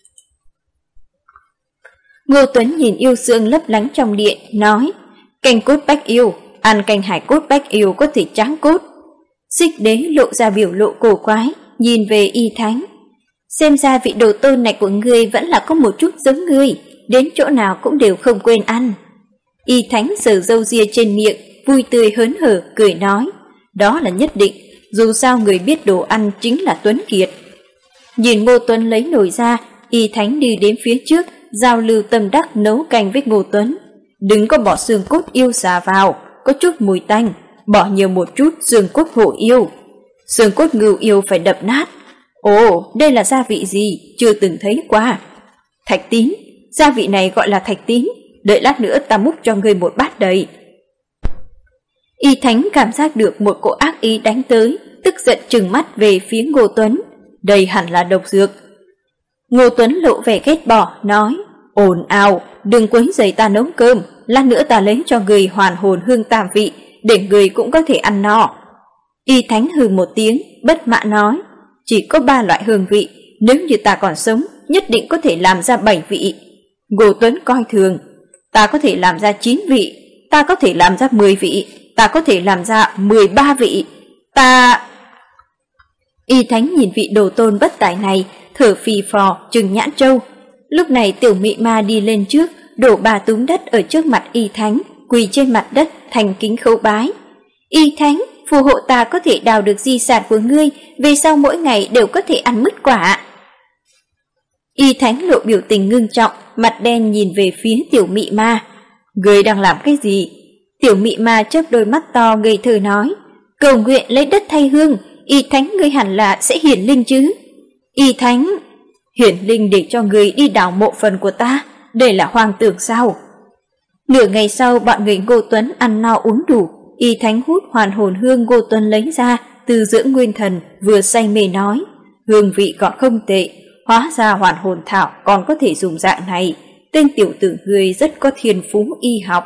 A: Ngô Tuấn nhìn yêu xương lấp lánh trong điện, nói: "Canh cốt bách yêu, ăn canh hải cốt bách yêu có thể tráng cốt." Xích Đế lộ ra biểu lộ cổ quái, nhìn về Y Thánh. Xem ra vị đồ tôn này của ngươi vẫn là có một chút giống ngươi, đến chỗ nào cũng đều không quên ăn. Y Thánh sờ râu ria trên miệng, vui tươi hớn hở cười nói: "Đó là nhất định, dù sao người biết đồ ăn chính là Tuấn Kiệt." Nhìn Ngô Tuấn lấy nồi ra, Y Thánh đi đến phía trước, giao lưu tâm đắc nấu canh với Ngô Tuấn. "Đừng có bỏ xương cốt yêu xà vào, có chút mùi tanh, bỏ nhiều một chút xương cốt hổ yêu. Xương cốt ngưu yêu phải đập nát. Ồ, đây là gia vị gì, chưa từng thấy qua." "Thạch tín, gia vị này gọi là thạch tín, đợi lát nữa ta múc cho ngươi một bát đầy." Y Thánh cảm giác được một cỗ ác ý đánh tới, tức giận trừng mắt về phía Ngô Tuấn. Đây hẳn là độc dược. Ngô Tuấn lộ vẻ ghét bỏ, nói: "Ồn ào, đừng quấy rầy ta nấu cơm, lát nữa ta lấy cho người hoàn hồn hương tam vị, để người cũng có thể ăn no." Y Thánh hừ một tiếng, bất mãn nói: "Chỉ có 3 loại hương vị, nếu như ta còn sống, nhất định có thể làm ra 7 vị." Ngô Tuấn coi thường: "Ta có thể làm ra 9 vị, ta có thể làm ra 10 vị, ta có thể làm ra 13 vị, ta..." Y Thánh nhìn vị đồ tôn bất tài này, thở phì phò, trừng nhãn trâu. Lúc này Tiểu Mị Ma đi lên trước, đổ 3 túm đất ở trước mặt Y Thánh, quỳ trên mặt đất thành kính khấu bái. "Y Thánh, phù hộ ta có thể đào được di sản của ngươi, về sau mỗi ngày đều có thể ăn mứt quả." Y Thánh lộ biểu tình ngưng trọng, mặt đen nhìn về phía Tiểu Mị Ma. "Ngươi đang làm cái gì?" Tiểu Mị Ma chớp đôi mắt to ngây thơ nói: "Cầu nguyện lấy đất thay hương, Y Thánh ngươi hẳn là sẽ hiển linh chứ." "Y Thánh, hiển linh để cho ngươi đi đào mộ phần của ta, đây là hoang tưởng sao?" Nửa ngày sau, bọn người Ngô Tuấn ăn no uống đủ. Y Thánh hút hoàn hồn hương Ngô Tuấn lấy ra từ dưỡng nguyên thần, vừa say mê nói: "Hương vị còn không tệ, hóa ra hoàn hồn thảo còn có thể dùng dạng này, tên tiểu tử ngươi rất có thiên phú y học."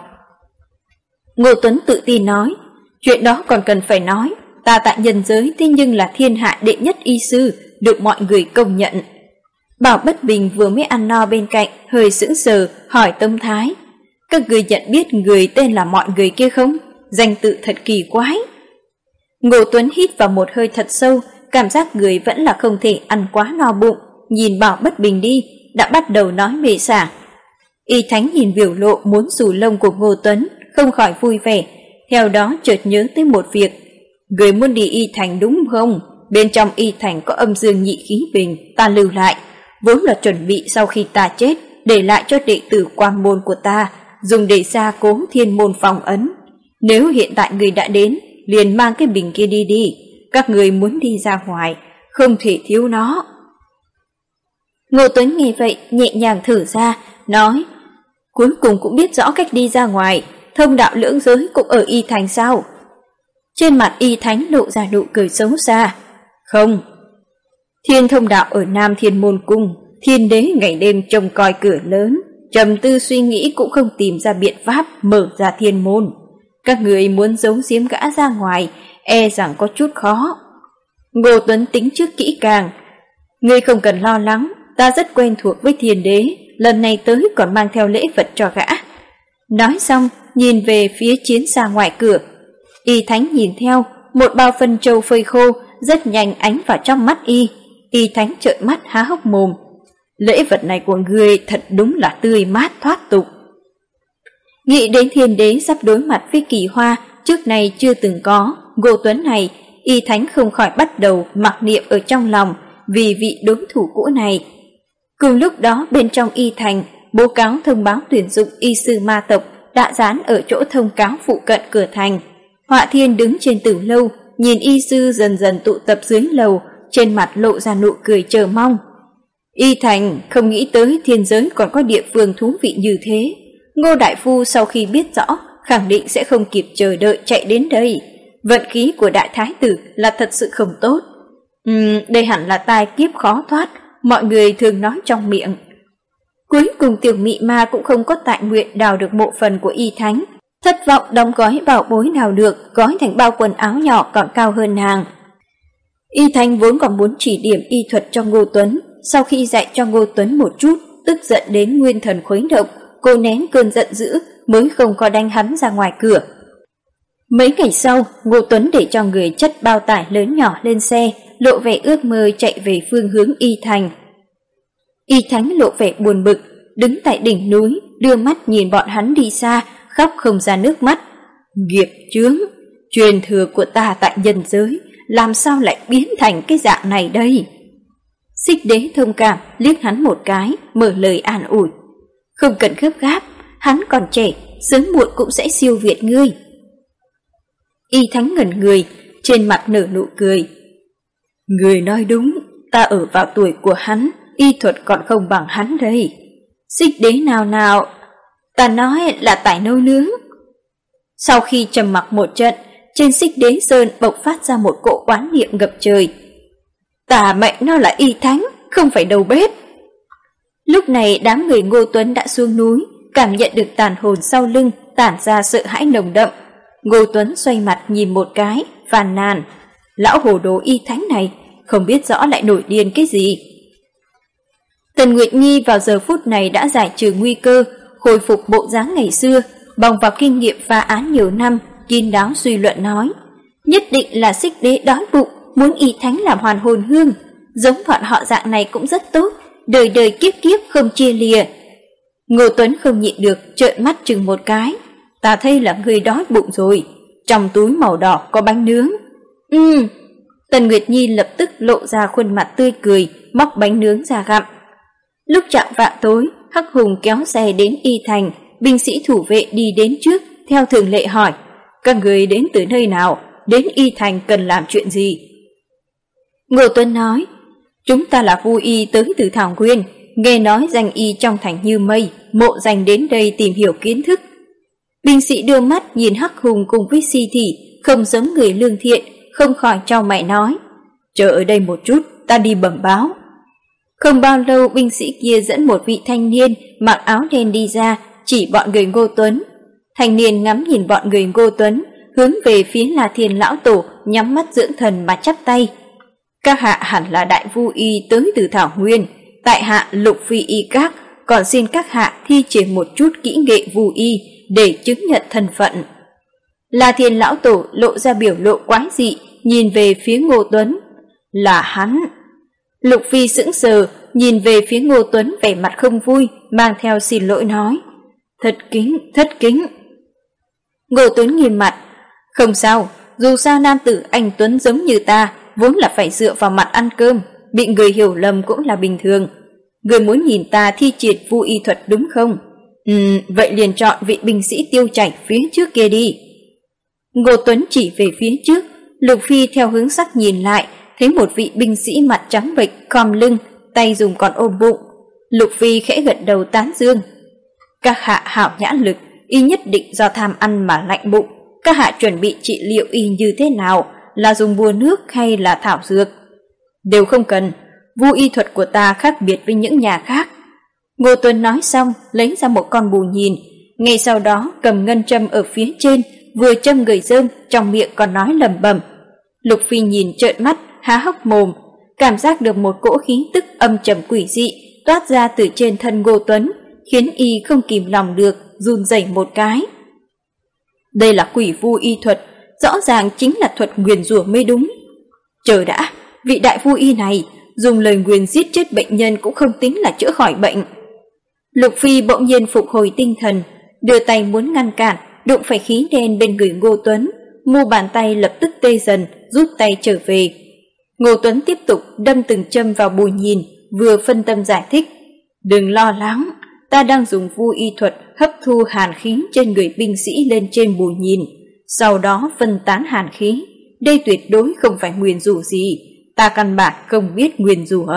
A: Ngô Tuấn tự tin nói: "Chuyện đó còn cần phải nói, ta tại nhân giới thế nhưng là thiên hạ đệ nhất y sư, được mọi người công nhận." Bảo Bất Bình vừa mới ăn no bên cạnh, hơi sững sờ, hỏi Tông Thái: "Các người nhận biết người tên là mọi người kia không? Danh tự thật kỳ quái." Ngô Tuấn hít vào một hơi thật sâu, cảm giác người vẫn là không thể ăn quá no bụng, nhìn Bảo Bất Bình đi, đã bắt đầu nói mê sảng. Y Thánh nhìn biểu lộ muốn xù lông của Ngô Tuấn, không khỏi vui vẻ, theo đó chợt nhớ tới một việc: "Người muốn đi Y Thành đúng không? Bên trong Y Thành có âm dương nhị khí bình, ta lưu lại, vốn là chuẩn bị sau khi ta chết, để lại cho đệ tử quan môn của ta, dùng để gia cố thiên môn phong ấn. Nếu hiện tại người đã đến, liền mang cái bình kia đi đi, các người muốn đi ra ngoài, không thể thiếu nó." Ngô Tuấn nghe vậy, nhẹ nhàng thở ra, nói: "Cuối cùng cũng biết rõ cách đi ra ngoài, thông đạo lưỡng giới cũng ở Y Thành sao?" Trên mặt Y Thánh lộ ra nụ cười xấu xa: "Không. Thiên thông đạo ở Nam Thiên Môn Cung, Thiên Đế ngày đêm trông coi cửa lớn, trầm tư suy nghĩ cũng không tìm ra biện pháp mở ra thiên môn. Các người muốn giấu giếm gã ra ngoài, e rằng có chút khó." Ngô Tuấn tính trước kỹ càng: "Ngươi không cần lo lắng, ta rất quen thuộc với Thiên Đế, lần này tới còn mang theo lễ vật cho gã." Nói xong, nhìn về phía chiến xa ngoài cửa. Y Thánh nhìn theo, một bao phân châu phơi khô rất nhanh ánh vào trong mắt y. Y Thánh trợn mắt há hốc mồm: "Lễ vật này của ngươi thật đúng là tươi mát thoát tục." Nghĩ đến Thiên Đế sắp đối mặt với kỳ hoa trước này chưa từng có, Ngô Tuấn này Y Thánh không khỏi bắt đầu mặc niệm ở trong lòng vì vị đối thủ cũ này. Cùng lúc đó bên trong Y Thành, bố cáo thông báo tuyển dụng y sư ma tộc đã dán ở chỗ thông cáo phụ cận cửa thành. Họa Thiên đứng trên tử lâu, nhìn y sư dần dần tụ tập dưới lầu, trên mặt lộ ra nụ cười chờ mong. Y Thành không nghĩ tới thiên giới còn có địa phương thú vị như thế. Ngô đại phu sau khi biết rõ, khẳng định sẽ không kịp chờ đợi chạy đến đây. Vận khí của đại thái tử là thật sự không tốt. Đây hẳn là tai kiếp khó thoát, mọi người thường nói trong miệng. Cuối cùng tiểu mị ma cũng không có tại nguyện đào được mộ phần của Y Thánh. Thất vọng đóng gói bảo bối nào được, gói thành bao quần áo nhỏ còn cao hơn nàng. Y Thánh vốn còn muốn chỉ điểm y thuật cho Ngô Tuấn. Sau khi dạy cho Ngô Tuấn một chút, tức giận đến nguyên thần khuấy động, cô nén cơn giận dữ mới không có đánh hắn ra ngoài cửa. Mấy ngày sau, Ngô Tuấn để cho người chất bao tải lớn nhỏ lên xe, lộ vẻ ước mơ chạy về phương hướng Y Thành. Y Thánh lộ vẻ buồn bực, đứng tại đỉnh núi, đưa mắt nhìn bọn hắn đi xa, khóc không ra nước mắt. Nghiệp chướng, truyền thừa của ta tại nhân giới, làm sao lại biến thành cái dạng này đây? Xích Đế thông cảm, liếc hắn một cái, mở lời an ủi. Không cần gấp gáp, hắn còn trẻ, sớm muộn cũng sẽ siêu việt ngươi. Y Thánh ngẩn người, trên mặt nở nụ cười. Người nói đúng, ta ở vào tuổi của hắn, y thuật còn không bằng hắn đây. Xích Đế nào, ta nói là tài nấu nướng. Sau khi trầm mặc một trận, trên Xích Đế Sơn bộc phát ra một cỗ oán niệm ngập trời. Tà mệnh nó là Y Thánh, không phải đầu bếp. Lúc này đám người Ngô Tuấn đã xuống núi, cảm nhận được tàn hồn sau lưng tản ra sợ hãi nồng đậm. Ngô Tuấn xoay mặt nhìn một cái, phàn nàn. Lão hồ đồ Y Thánh này, không biết rõ lại nổi điên cái gì. Tần Nguyệt Nhi vào giờ phút này đã giải trừ nguy cơ, khôi phục bộ dáng ngày xưa, bằng vào kinh nghiệm phá án nhiều năm, kín đáo suy luận nói. Nhất định là Xích Đế đói bụng, muốn Y Thánh làm hoàn hồn hương. Giống bọn họ dạng này cũng rất tốt, đời đời kiếp kiếp không chia lìa. Ngô Tuấn không nhịn được, trợn mắt chừng một cái. Ta thấy là người đói bụng rồi, trong túi màu đỏ có bánh nướng. Tần Nguyệt Nhi lập tức lộ ra khuôn mặt tươi cười, móc bánh nướng ra gặm. Lúc chạng vạng tối, Hắc Hùng kéo xe đến Y Thành, binh sĩ thủ vệ đi đến trước, theo thường lệ hỏi. Các người đến từ nơi nào, đến Y Thành cần làm chuyện gì? Ngô Tuấn nói, chúng ta là Vu Y tới từ Thảo Nguyên, nghe nói danh y trong thành như mây, mộ danh đến đây tìm hiểu kiến thức. Binh sĩ đưa mắt nhìn Hắc Hùng cùng với Si Thị, không giống người lương thiện, không khỏi chau mày nói, chờ ở đây một chút, ta đi bẩm báo. Không bao lâu binh sĩ kia dẫn một vị thanh niên mặc áo đen đi ra, chỉ bọn người Ngô Tuấn. Thanh niên ngắm nhìn bọn người Ngô Tuấn, hướng về phía La Thiên lão tổ, nhắm mắt dưỡng thần mà chắp tay. Các hạ hẳn là đại vu y tới từ Thảo Nguyên, tại hạ Lục Phi y các, còn xin các hạ thi triển một chút kỹ nghệ vu y để chứng nhận thân phận. La Thiên lão tổ lộ ra biểu lộ quái dị, nhìn về phía Ngô Tuấn. Là hắn. Lục Phi sững sờ, nhìn về phía Ngô Tuấn vẻ mặt không vui, mang theo xin lỗi nói. Thất kính. Ngô Tuấn nghiêm mặt. Không sao, dù sao nam tử anh Tuấn giống như ta, vốn là phải dựa vào mặt ăn cơm, bị người hiểu lầm cũng là bình thường. Người muốn nhìn ta thi triển vu y thuật đúng không? Vậy liền chọn vị binh sĩ tiêu chảy phía trước kia đi. Ngô Tuấn chỉ về phía trước, Lục Phi theo hướng sắc nhìn lại, thấy một vị binh sĩ mặt trắng bệch khom lưng, tay dùng còn ôm bụng. Lục Phi khẽ gật đầu tán dương. Các hạ hảo nhãn lực, y nhất định do tham ăn mà lạnh bụng. Các hạ chuẩn bị trị liệu y như thế nào, là dùng bùa nước hay là thảo dược? Đều không cần, vu y thuật của ta khác biệt với những nhà khác. Ngô Tuấn nói xong, lấy ra một con bù nhìn, ngay sau đó cầm ngân châm ở phía trên, vừa châm người dơm, trong miệng còn nói lẩm bẩm. Lục Phi nhìn trợn mắt, há hốc mồm, cảm giác được một cỗ khí tức âm trầm quỷ dị toát ra từ trên thân Ngô Tuấn, khiến y không kìm lòng được, run rẩy một cái. Đây là quỷ vu y thuật, rõ ràng chính là thuật nguyền rủa mới đúng. Chờ đã, vị đại vu y này dùng lời nguyền giết chết bệnh nhân cũng không tính là chữa khỏi bệnh. Lục Phi bỗng nhiên phục hồi tinh thần, đưa tay muốn ngăn cản, đụng phải khí đen bên người Ngô Tuấn, mu bàn tay lập tức tê dần, rút tay trở về. Ngô Tuấn tiếp tục đâm từng châm vào Bùi Nhìn, vừa phân tâm giải thích. Đừng lo lắng, ta đang dùng vu y thuật hấp thu hàn khí trên người binh sĩ lên trên Bùi Nhìn, sau đó phân tán hàn khí. Đây tuyệt đối không phải nguyền rủa gì, ta căn bản không biết nguyền rủa.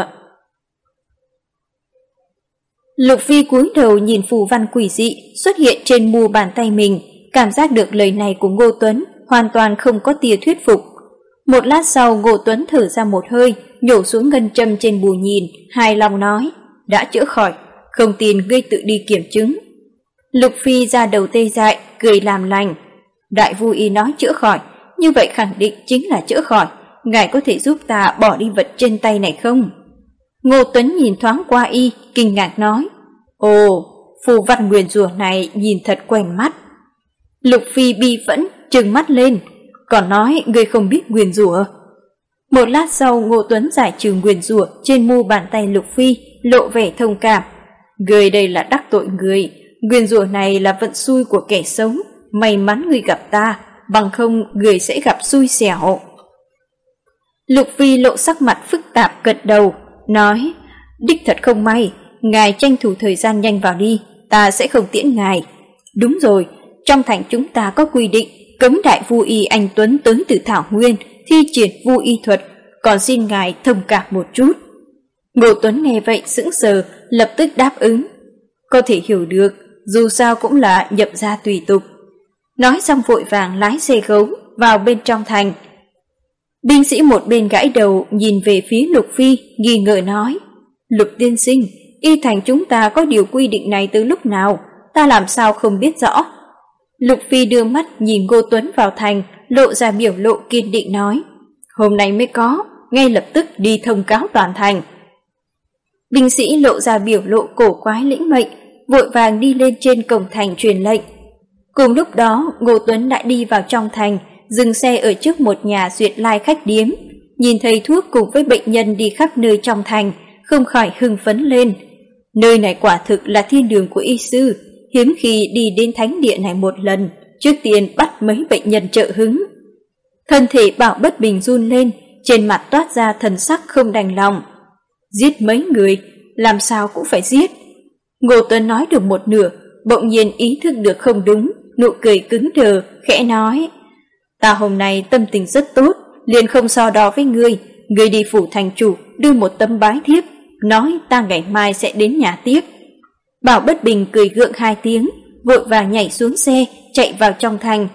A: Lục Phi cúi đầu nhìn phù văn quỷ dị xuất hiện trên mu bàn tay mình, cảm giác được lời này của Ngô Tuấn hoàn toàn không có tia thuyết phục. Một lát sau Ngô Tuấn thở ra một hơi, nhổ xuống ngân châm trên Bùi Nhìn, hài lòng nói, đã chữa khỏi, không tin ngươi tự đi kiểm chứng. Lục Phi ra đầu tê dại, cười làm lành. Đại vu y nói chữa khỏi, như vậy khẳng định chính là chữa khỏi, ngài có thể giúp ta bỏ đi vật trên tay này không? Ngô Tuấn nhìn thoáng qua y, kinh ngạc nói, ồ, phù văn nguyền rủa này nhìn thật quen mắt. Lục Phi bi phẫn trừng mắt lên, còn nói ngươi không biết nguyền rủa. Một lát sau Ngô Tuấn giải trừ nguyền rủa trên mu bàn tay Lục Phi, lộ vẻ thông cảm. Ngươi đây là đắc tội người, nguyền rủa này là vận xui của kẻ xấu, may mắn ngươi gặp ta, bằng không ngươi sẽ gặp xui xẻo. Lục Phi lộ sắc mặt phức tạp gật đầu, nói, đích thật không may, ngài tranh thủ thời gian nhanh vào đi, ta sẽ không tiễn ngài. Đúng rồi, trong thành chúng ta có quy định cấm đại vu y anh Tuấn tới từ Thảo Nguyên thi triển vu y thuật, còn xin ngài thông cảm một chút. Ngô Tuấn nghe vậy sững sờ, lập tức đáp ứng. Có thể hiểu được, dù sao cũng là nhập gia tùy tục. Nói xong vội vàng lái xe gấu vào bên trong thành. Binh sĩ một bên gãi đầu nhìn về phía Lục Phi, nghi ngờ nói, Lục tiên sinh, y thành chúng ta có điều quy định này từ lúc nào, ta làm sao không biết rõ. Lục Phi đưa mắt nhìn Ngô Tuấn vào thành, lộ ra biểu lộ kiên định nói, hôm nay mới có, ngay lập tức đi thông cáo toàn thành. Binh sĩ lộ ra biểu lộ cổ quái lĩnh mệnh, vội vàng đi lên trên cổng thành truyền lệnh. Cùng lúc đó Ngô Tuấn đã đi vào trong thành, dừng xe ở trước một nhà duyệt lai khách điếm, nhìn thấy thuốc cùng với bệnh nhân đi khắp nơi trong thành, không khỏi hưng phấn lên. Nơi này quả thực là thiên đường của y sư, hiếm khi đi đến thánh địa này một lần, trước tiên bắt mấy bệnh nhân trợ hứng. Thân thể Bảo Bất Bình run lên, trên mặt toát ra thần sắc không đành lòng. Giết mấy người, làm sao cũng phải giết. Ngô Tuấn nói được một nửa, bỗng nhiên ý thức được không đúng, nụ cười cứng đờ, khẽ nói, ta hôm nay tâm tình rất tốt, liền không so đo với ngươi, ngươi đi phủ thành chủ đưa một tấm bái thiếp, nói ta ngày mai sẽ đến nhà tiếp. Bảo Bất Bình cười gượng hai tiếng, vội vàng nhảy xuống xe, chạy vào trong thành.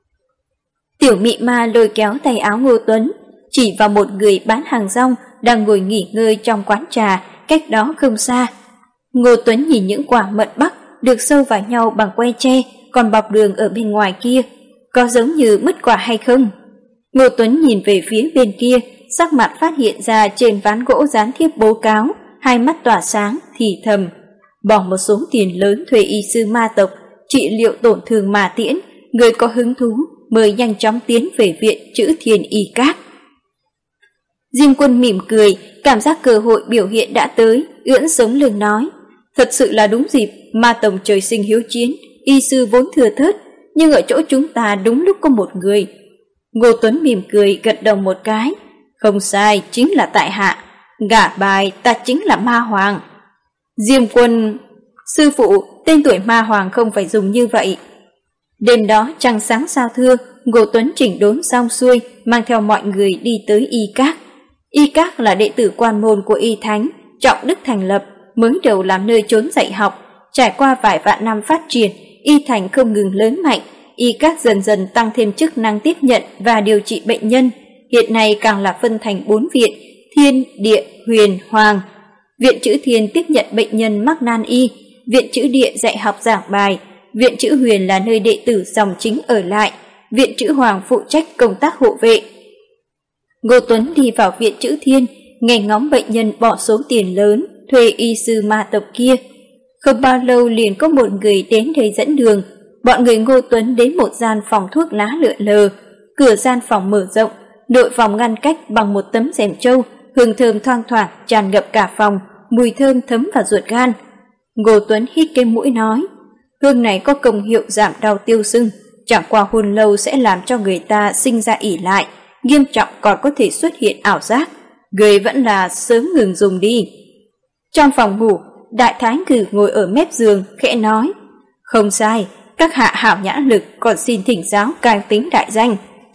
A: Tiểu Mị Ma lôi kéo tay áo Ngô Tuấn, chỉ vào một người bán hàng rong đang ngồi nghỉ ngơi trong quán trà, cách đó không xa. Ngô Tuấn nhìn những quả mận bắc được sâu vào nhau bằng que tre, còn bọc đường ở bên ngoài kia, có giống như mứt quả hay không? Ngô Tuấn nhìn về phía bên kia, sắc mặt phát hiện ra trên ván gỗ dán thiếp bố cáo, hai mắt tỏa sáng, thì thầm, bỏ một số tiền lớn thuê y sư ma tộc, trị liệu tổn thương ma tiễn, người có hứng thú mời nhanh chóng tiến về viện Chữ Thiên Y Các. Diêm Quân mỉm cười, cảm giác cơ hội biểu hiện đã tới, ưỡn sống lưng nói, thật sự là đúng dịp, ma tổng trời sinh hiếu chiến, y sư vốn thừa thớt, nhưng ở chỗ chúng ta đúng lúc có một người. Ngô Tuấn mỉm cười gật đầu một cái, không sai, chính là tại hạ, gả bài ta chính là Ma Hoàng. Diêm Quân, sư phụ, tên tuổi Ma Hoàng không phải dùng như vậy. Đêm đó trăng sáng sao thưa, Ngô Tuấn chỉnh đốn xong xuôi, mang theo mọi người đi tới Y Các. Y Các là đệ tử quan môn của Y Thánh, trọng đức thành lập, mới đầu làm nơi trốn dạy học, trải qua vài vạn năm phát triển, Y Thành không ngừng lớn mạnh, Y Các dần dần tăng thêm chức năng tiếp nhận và điều trị bệnh nhân, hiện nay càng là phân thành 4 viện, Thiên, Địa, Huyền, Hoàng. Viện Chữ Thiên tiếp nhận bệnh nhân mắc nan y, viện Chữ Địa dạy học giảng bài, viện Chữ Huyền là nơi đệ tử dòng chính ở lại, viện Chữ Hoàng phụ trách công tác hộ vệ. Ngô Tuấn đi vào viện Chữ Thiên, nghe ngóng bệnh nhân bỏ số tiền lớn thuê y sư ma tộc kia. Không bao lâu liền có một người đến đây dẫn đường. Bọn người Ngô Tuấn đến một gian phòng thuốc lá lượn lờ, cửa gian phòng mở rộng, nội phòng ngăn cách bằng một tấm rèm trâu, hương thơm thoang thoảng tràn ngập cả phòng, mùi thơm thấm vào ruột gan. Ngô Tuấn hít cái mũi nói, hương này có công hiệu giảm đau tiêu sưng, chẳng qua hôn lâu sẽ làm cho người ta sinh ra ỷ lại, nghiêm trọng còn có thể xuất hiện ảo giác. Người vẫn là sớm ngừng dùng đi. Trong phòng ngủ, Đại Thái Tử ngồi ở mép giường khẽ nói, không sai, các hạ hảo nhã lực, còn xin thỉnh giáo cai tính đại danh.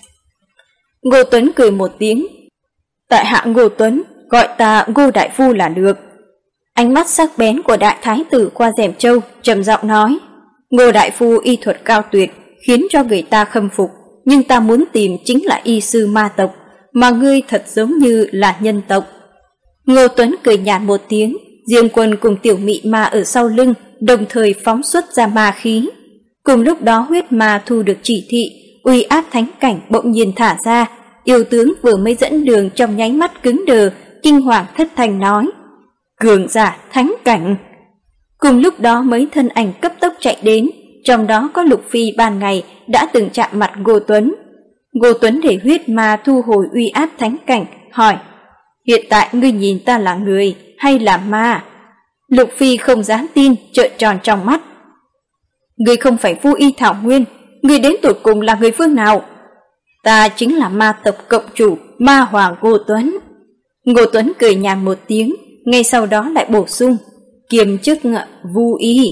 A: Ngô Tuấn cười một tiếng, tại hạ Ngô Tuấn, gọi ta Ngô đại phu là được. Ánh mắt sắc bén của Đại Thái Tử qua rèm trâu trầm giọng nói, Ngô đại phu y thuật cao tuyệt, khiến cho người ta khâm phục, nhưng ta muốn tìm chính là y sư ma tộc, mà ngươi thật giống như là nhân tộc. Ngô Tuấn cười nhạt một tiếng, Diêm Quân cùng Tiểu Mị Ma ở sau lưng đồng thời phóng xuất ra ma khí. Cùng lúc đó huyết ma thu được chỉ thị, uy áp thánh cảnh bỗng nhiên thả ra. Yêu tướng vừa mới dẫn đường trong nháy mắt cứng đờ, kinh hoàng thất thanh nói, cường giả thánh cảnh. Cùng lúc đó mấy thân ảnh cấp tốc chạy đến, trong đó có Lục Phi ban ngày đã từng chạm mặt Ngô Tuấn. Ngô Tuấn để huyết ma thu hồi uy áp thánh cảnh, hỏi, hiện tại ngươi nhìn ta là người hay là ma? Lục Phi không dám tin, trợn tròn trong mắt. Ngươi không phải Vu Y Thảo Nguyên, ngươi đến tột cùng là người phương nào? Ta chính là ma tộc cộng chủ Ma Hoàng Ngô Tuấn. Ngô Tuấn cười nhàn một tiếng, ngay sau đó lại bổ sung, kiêm chức Vu Y.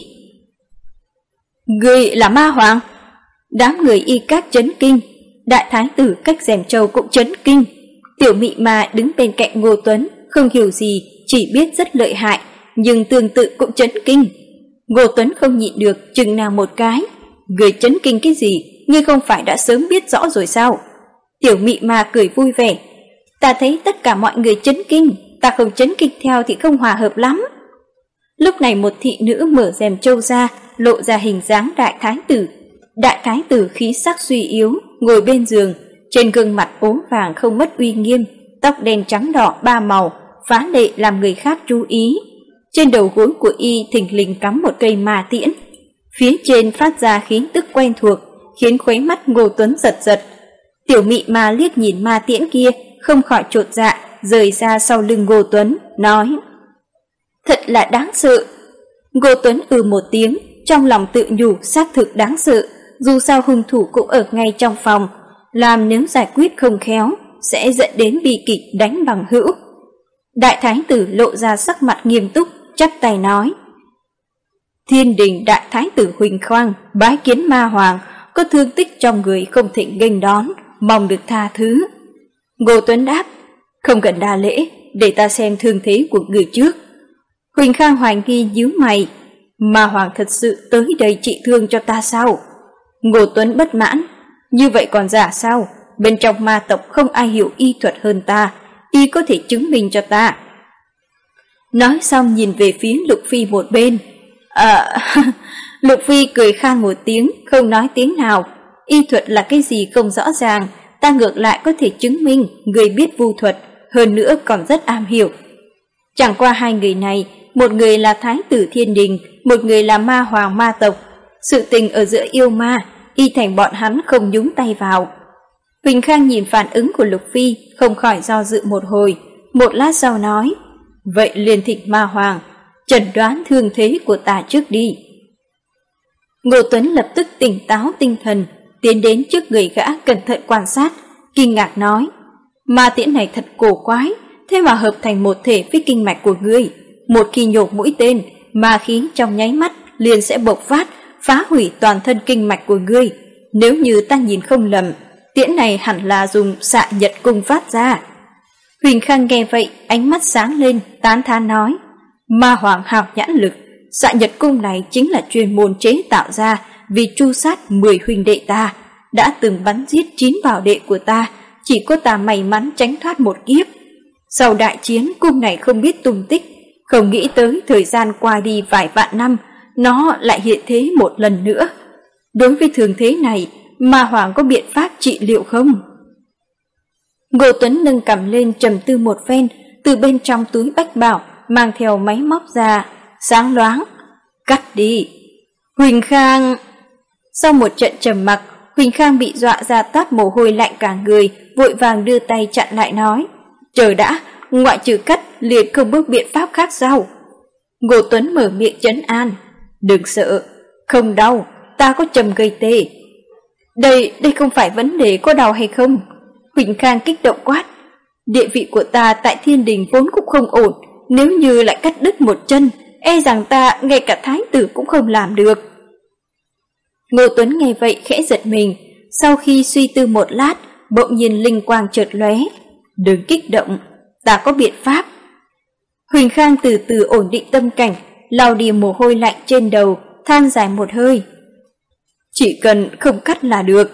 A: Ngươi là Ma Hoàng? Đám người Y Các chấn kinh, Đại Thái Tử cách rèm trâu cũng chấn kinh. Tiểu Mị Ma đứng bên cạnh Ngô Tuấn, không hiểu gì, chỉ biết rất lợi hại, nhưng tương tự cũng chấn kinh. Ngô Tuấn không nhịn được chừng nào một cái, người chấn kinh cái gì, ngươi không phải đã sớm biết rõ rồi sao? Tiểu Mị Ma cười vui vẻ, ta thấy tất cả mọi người chấn kinh, ta không chấn kinh theo thì không hòa hợp lắm. Lúc này một thị nữ mở rèm trâu ra, lộ ra hình dáng Đại Thái Tử. Đại Thái Tử khí sắc suy yếu, ngồi bên giường, trên gương mặt ốm vàng không mất uy nghiêm, tóc đen trắng đỏ ba màu, phá lệ làm người khác chú ý. Trên đầu gối của y thình lình cắm một cây ma tiễn, phía trên phát ra khí tức quen thuộc, khiến khóe mắt Ngô Tuấn giật giật. Tiểu Mị Ma liếc nhìn ma tiễn kia, không khỏi chột dạ, rời ra sau lưng Ngô Tuấn, nói, thật là đáng sợ. Ngô Tuấn một tiếng, trong lòng tự nhủ xác thực đáng sợ, dù sao hung thủ cũng ở ngay trong phòng, làm nếu giải quyết không khéo, sẽ dẫn đến bi kịch đánh bằng hữu. Đại Thái Tử lộ ra sắc mặt nghiêm túc, chắp tay nói, Thiên Đình Đại Thái Tử Huỳnh Khoang bái kiến Ma Hoàng, có thương tích trong người không thể nghênh đón, mong được tha thứ. Ngô Tuấn đáp, không cần đa lễ, để ta xem thương thế của người trước. Huỳnh Khang hoài nghi nhíu mày, Ma Hoàng thật sự tới đây trị thương cho ta sao? Ngô Tuấn bất mãn, như vậy còn giả sao? Bên trong ma tộc không ai hiểu y thuật hơn ta, y có thể chứng minh cho ta. Nói xong nhìn về phía Lục Phi một bên. Lục Phi cười khan một tiếng, không nói tiếng nào. Y thuật là cái gì không rõ ràng, ta ngược lại có thể chứng minh người biết vu thuật, hơn nữa còn rất am hiểu. Chẳng qua hai người này, một người là Thái Tử Thiên Đình, một người là Ma Hoàng ma tộc. Sự tình ở giữa yêu ma, y thành bọn hắn không nhúng tay vào. Huỳnh Khang nhìn phản ứng của Lục Phi, không khỏi do dự một hồi, một lát sau nói, vậy liền thỉnh Ma Hoàng chẩn đoán thương thế của ta trước đi. Ngô Tuấn lập tức tỉnh táo tinh thần, tiến đến trước người gã cẩn thận quan sát, kinh ngạc nói, ma tiễn này thật cổ quái, thế mà hợp thành một thể với kinh mạch của ngươi. Một khi nhổ mũi tên, ma khí trong nháy mắt liền sẽ bộc phát, phá hủy toàn thân kinh mạch của ngươi. Nếu như ta nhìn không lầm, tiễn này hẳn là dùng xạ nhật cung phát ra. Huỳnh Khang nghe vậy, ánh mắt sáng lên, tán thán nói, Ma Hoàng hào nhãn lực, xạ nhật cung này chính là chuyên môn chế tạo ra vì tru sát 10 huynh đệ ta, đã từng bắn giết 9 bảo đệ của ta, chỉ có ta may mắn tránh thoát một kiếp. Sau đại chiến, cung này không biết tung tích, không nghĩ tới thời gian qua đi vài vạn năm, nó lại hiện thế một lần nữa. Đối với thường thế này, Ma Hoàng có biện pháp trị liệu không? Ngô Tuấn nâng cằm lên trầm tư một phen, từ bên trong túi bách bảo mang theo máy móc ra, sáng loáng, cắt đi. Huỳnh Khang... Sau một trận trầm mặc, Huỳnh Khang bị dọa ra toát mồ hôi lạnh cả người, vội vàng đưa tay chặn lại nói, chờ đã, ngoại trừ cắt liền không bước biện pháp khác sao? Ngô Tuấn mở miệng trấn an, đừng sợ, không đau, ta có châm gây tê. Đây không phải vấn đề có đau hay không. Huỳnh Khang kích động quát, địa vị của ta tại thiên đình vốn cũng không ổn, nếu như lại cắt đứt một chân, e rằng ta ngay cả thái tử cũng không làm được. Ngô Tuấn nghe vậy khẽ giật mình, sau khi suy tư một lát, bỗng nhiên linh quang chợt lóe, đừng kích động, ta có biện pháp. Huỳnh Khang từ từ ổn định tâm cảnh, lau đi mồ hôi lạnh trên đầu, than dài một hơi. Chỉ cần không cắt là được.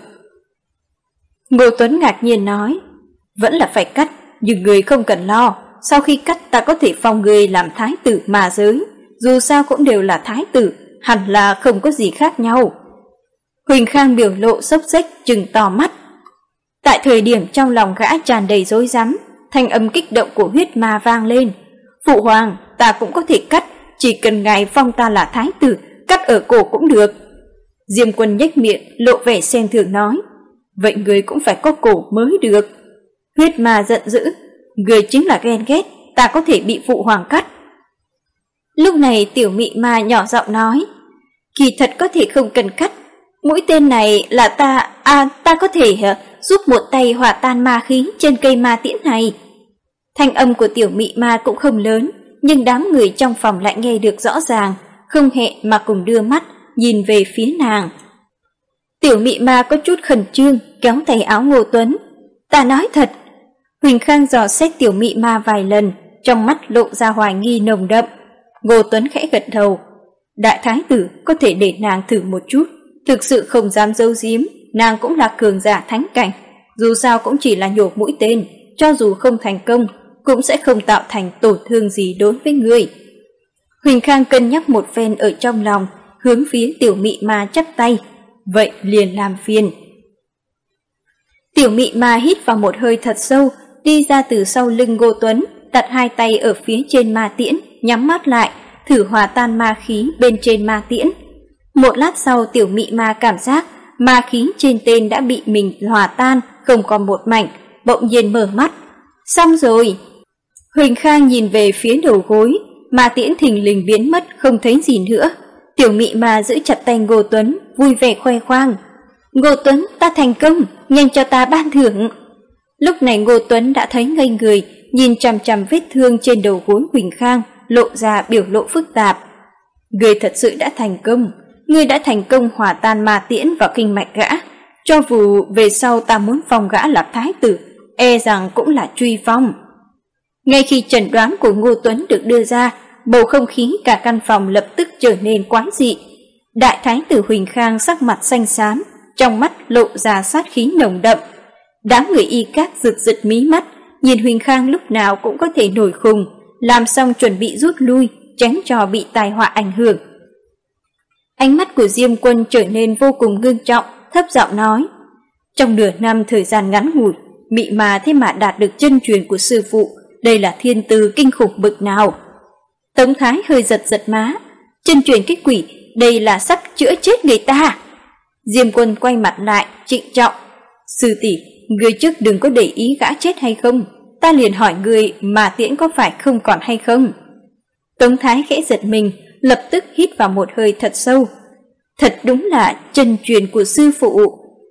A: Ngô Tuấn ngạc nhiên nói, vẫn là phải cắt, nhưng người không cần lo, sau khi cắt ta có thể phong người làm thái tử mà giới, dù sao cũng đều là thái tử, hẳn là không có gì khác nhau. Huỳnh Khang biểu lộ xốc xếch trừng to mắt. Tại thời điểm trong lòng gã tràn đầy rối rắm, thanh âm kích động của huyết ma vang lên. Phụ hoàng, ta cũng có thể cắt, chỉ cần ngài phong ta là thái tử, cắt ở cổ cũng được. Diêm Quân nhếch miệng, lộ vẻ xem thường nói, vậy người cũng phải có cổ mới được. Huyết ma giận dữ, người chính là ghen ghét, ta có thể bị phụ hoàng cắt. Lúc này tiểu mị ma nhỏ giọng nói, kỳ thật có thể không cần cắt, mũi tên này là ta có thể giúp một tay hòa tan ma khí trên cây ma tiễn này. Thanh âm của tiểu mị ma cũng không lớn, nhưng đám người trong phòng lại nghe được rõ ràng, không hẹn mà cùng đưa mắt nhìn về phía nàng. Tiểu mị ma có chút khẩn trương kéo tay áo Ngô Tuấn. Ta nói thật. Huỳnh Khang dò xét tiểu mị ma vài lần, trong mắt lộ ra hoài nghi nồng đậm. Ngô Tuấn khẽ gật đầu. Đại thái tử có thể để nàng thử một chút, thực sự không dám giấu giếm, nàng cũng là cường giả thánh cảnh, dù sao cũng chỉ là nhổ mũi tên, cho dù không thành công cũng sẽ không tạo thành tổn thương gì đối với người. Huỳnh Khang cân nhắc một phen ở trong lòng, hướng phía tiểu mị ma chắp tay, vậy liền làm phiền. Tiểu mị ma hít vào một hơi thật sâu, đi ra từ sau lưng Ngô Tuấn, đặt hai tay ở phía trên ma tiễn, nhắm mắt lại, thử hòa tan ma khí bên trên ma tiễn. Một lát sau tiểu mị ma cảm giác ma khí trên tên đã bị mình hòa tan, không còn một mảnh, bỗng nhiên mở mắt. Xong rồi. Huỳnh Khang nhìn về phía đầu gối, ma tiễn thình lình biến mất không thấy gì nữa. Tiểu mị ma giữ chặt tay Ngô Tuấn, vui vẻ khoe khoang. Ngô Tuấn, ta thành công, nhanh cho ta ban thưởng. Lúc này Ngô Tuấn đã thấy ngây người, nhìn chằm chằm vết thương trên đầu gối Huỳnh Khang, lộ ra biểu lộ phức tạp. Người thật sự đã thành công, ngươi đã thành công hòa tan ma tiễn vào kinh mạch gã. Cho dù về sau ta muốn phong gã là thái tử, e rằng cũng là truy phong. Ngay khi chẩn đoán của Ngô Tuấn được đưa ra, bầu không khí cả căn phòng lập tức trở nên quái dị. Đại thái tử Huỳnh Khang sắc mặt xanh xám, trong mắt lộ ra sát khí nồng đậm. Đám người y các giật giật mí mắt, nhìn Huỳnh Khang lúc nào cũng có thể nổi khùng, làm xong chuẩn bị rút lui, tránh cho bị tai họa ảnh hưởng. Ánh mắt của Diêm Quân trở nên vô cùng ngưng trọng, thấp giọng nói, trong nửa năm thời gian ngắn ngủi, mị mà thế mà đạt được chân truyền của sư phụ, đây là thiên tư kinh khủng bực nào. Tống Thái hơi giật giật má, chân truyền cái quỷ, đây là sắp chữa chết người ta. Diêm Quân quay mặt lại, trịnh trọng, sư tỷ, người trước đừng có để ý gã chết hay không, ta liền hỏi người mà tiễn có phải không còn hay không. Tống Thái khẽ giật mình, lập tức hít vào một hơi thật sâu. Thật đúng là chân truyền của sư phụ.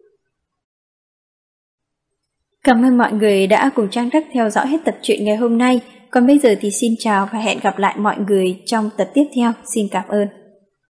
A: Cảm ơn mọi người đã cùng Trang Đắc theo dõi hết tập truyện ngày hôm nay. Còn bây giờ thì xin chào và hẹn gặp lại mọi người trong tập tiếp theo. Xin cảm ơn.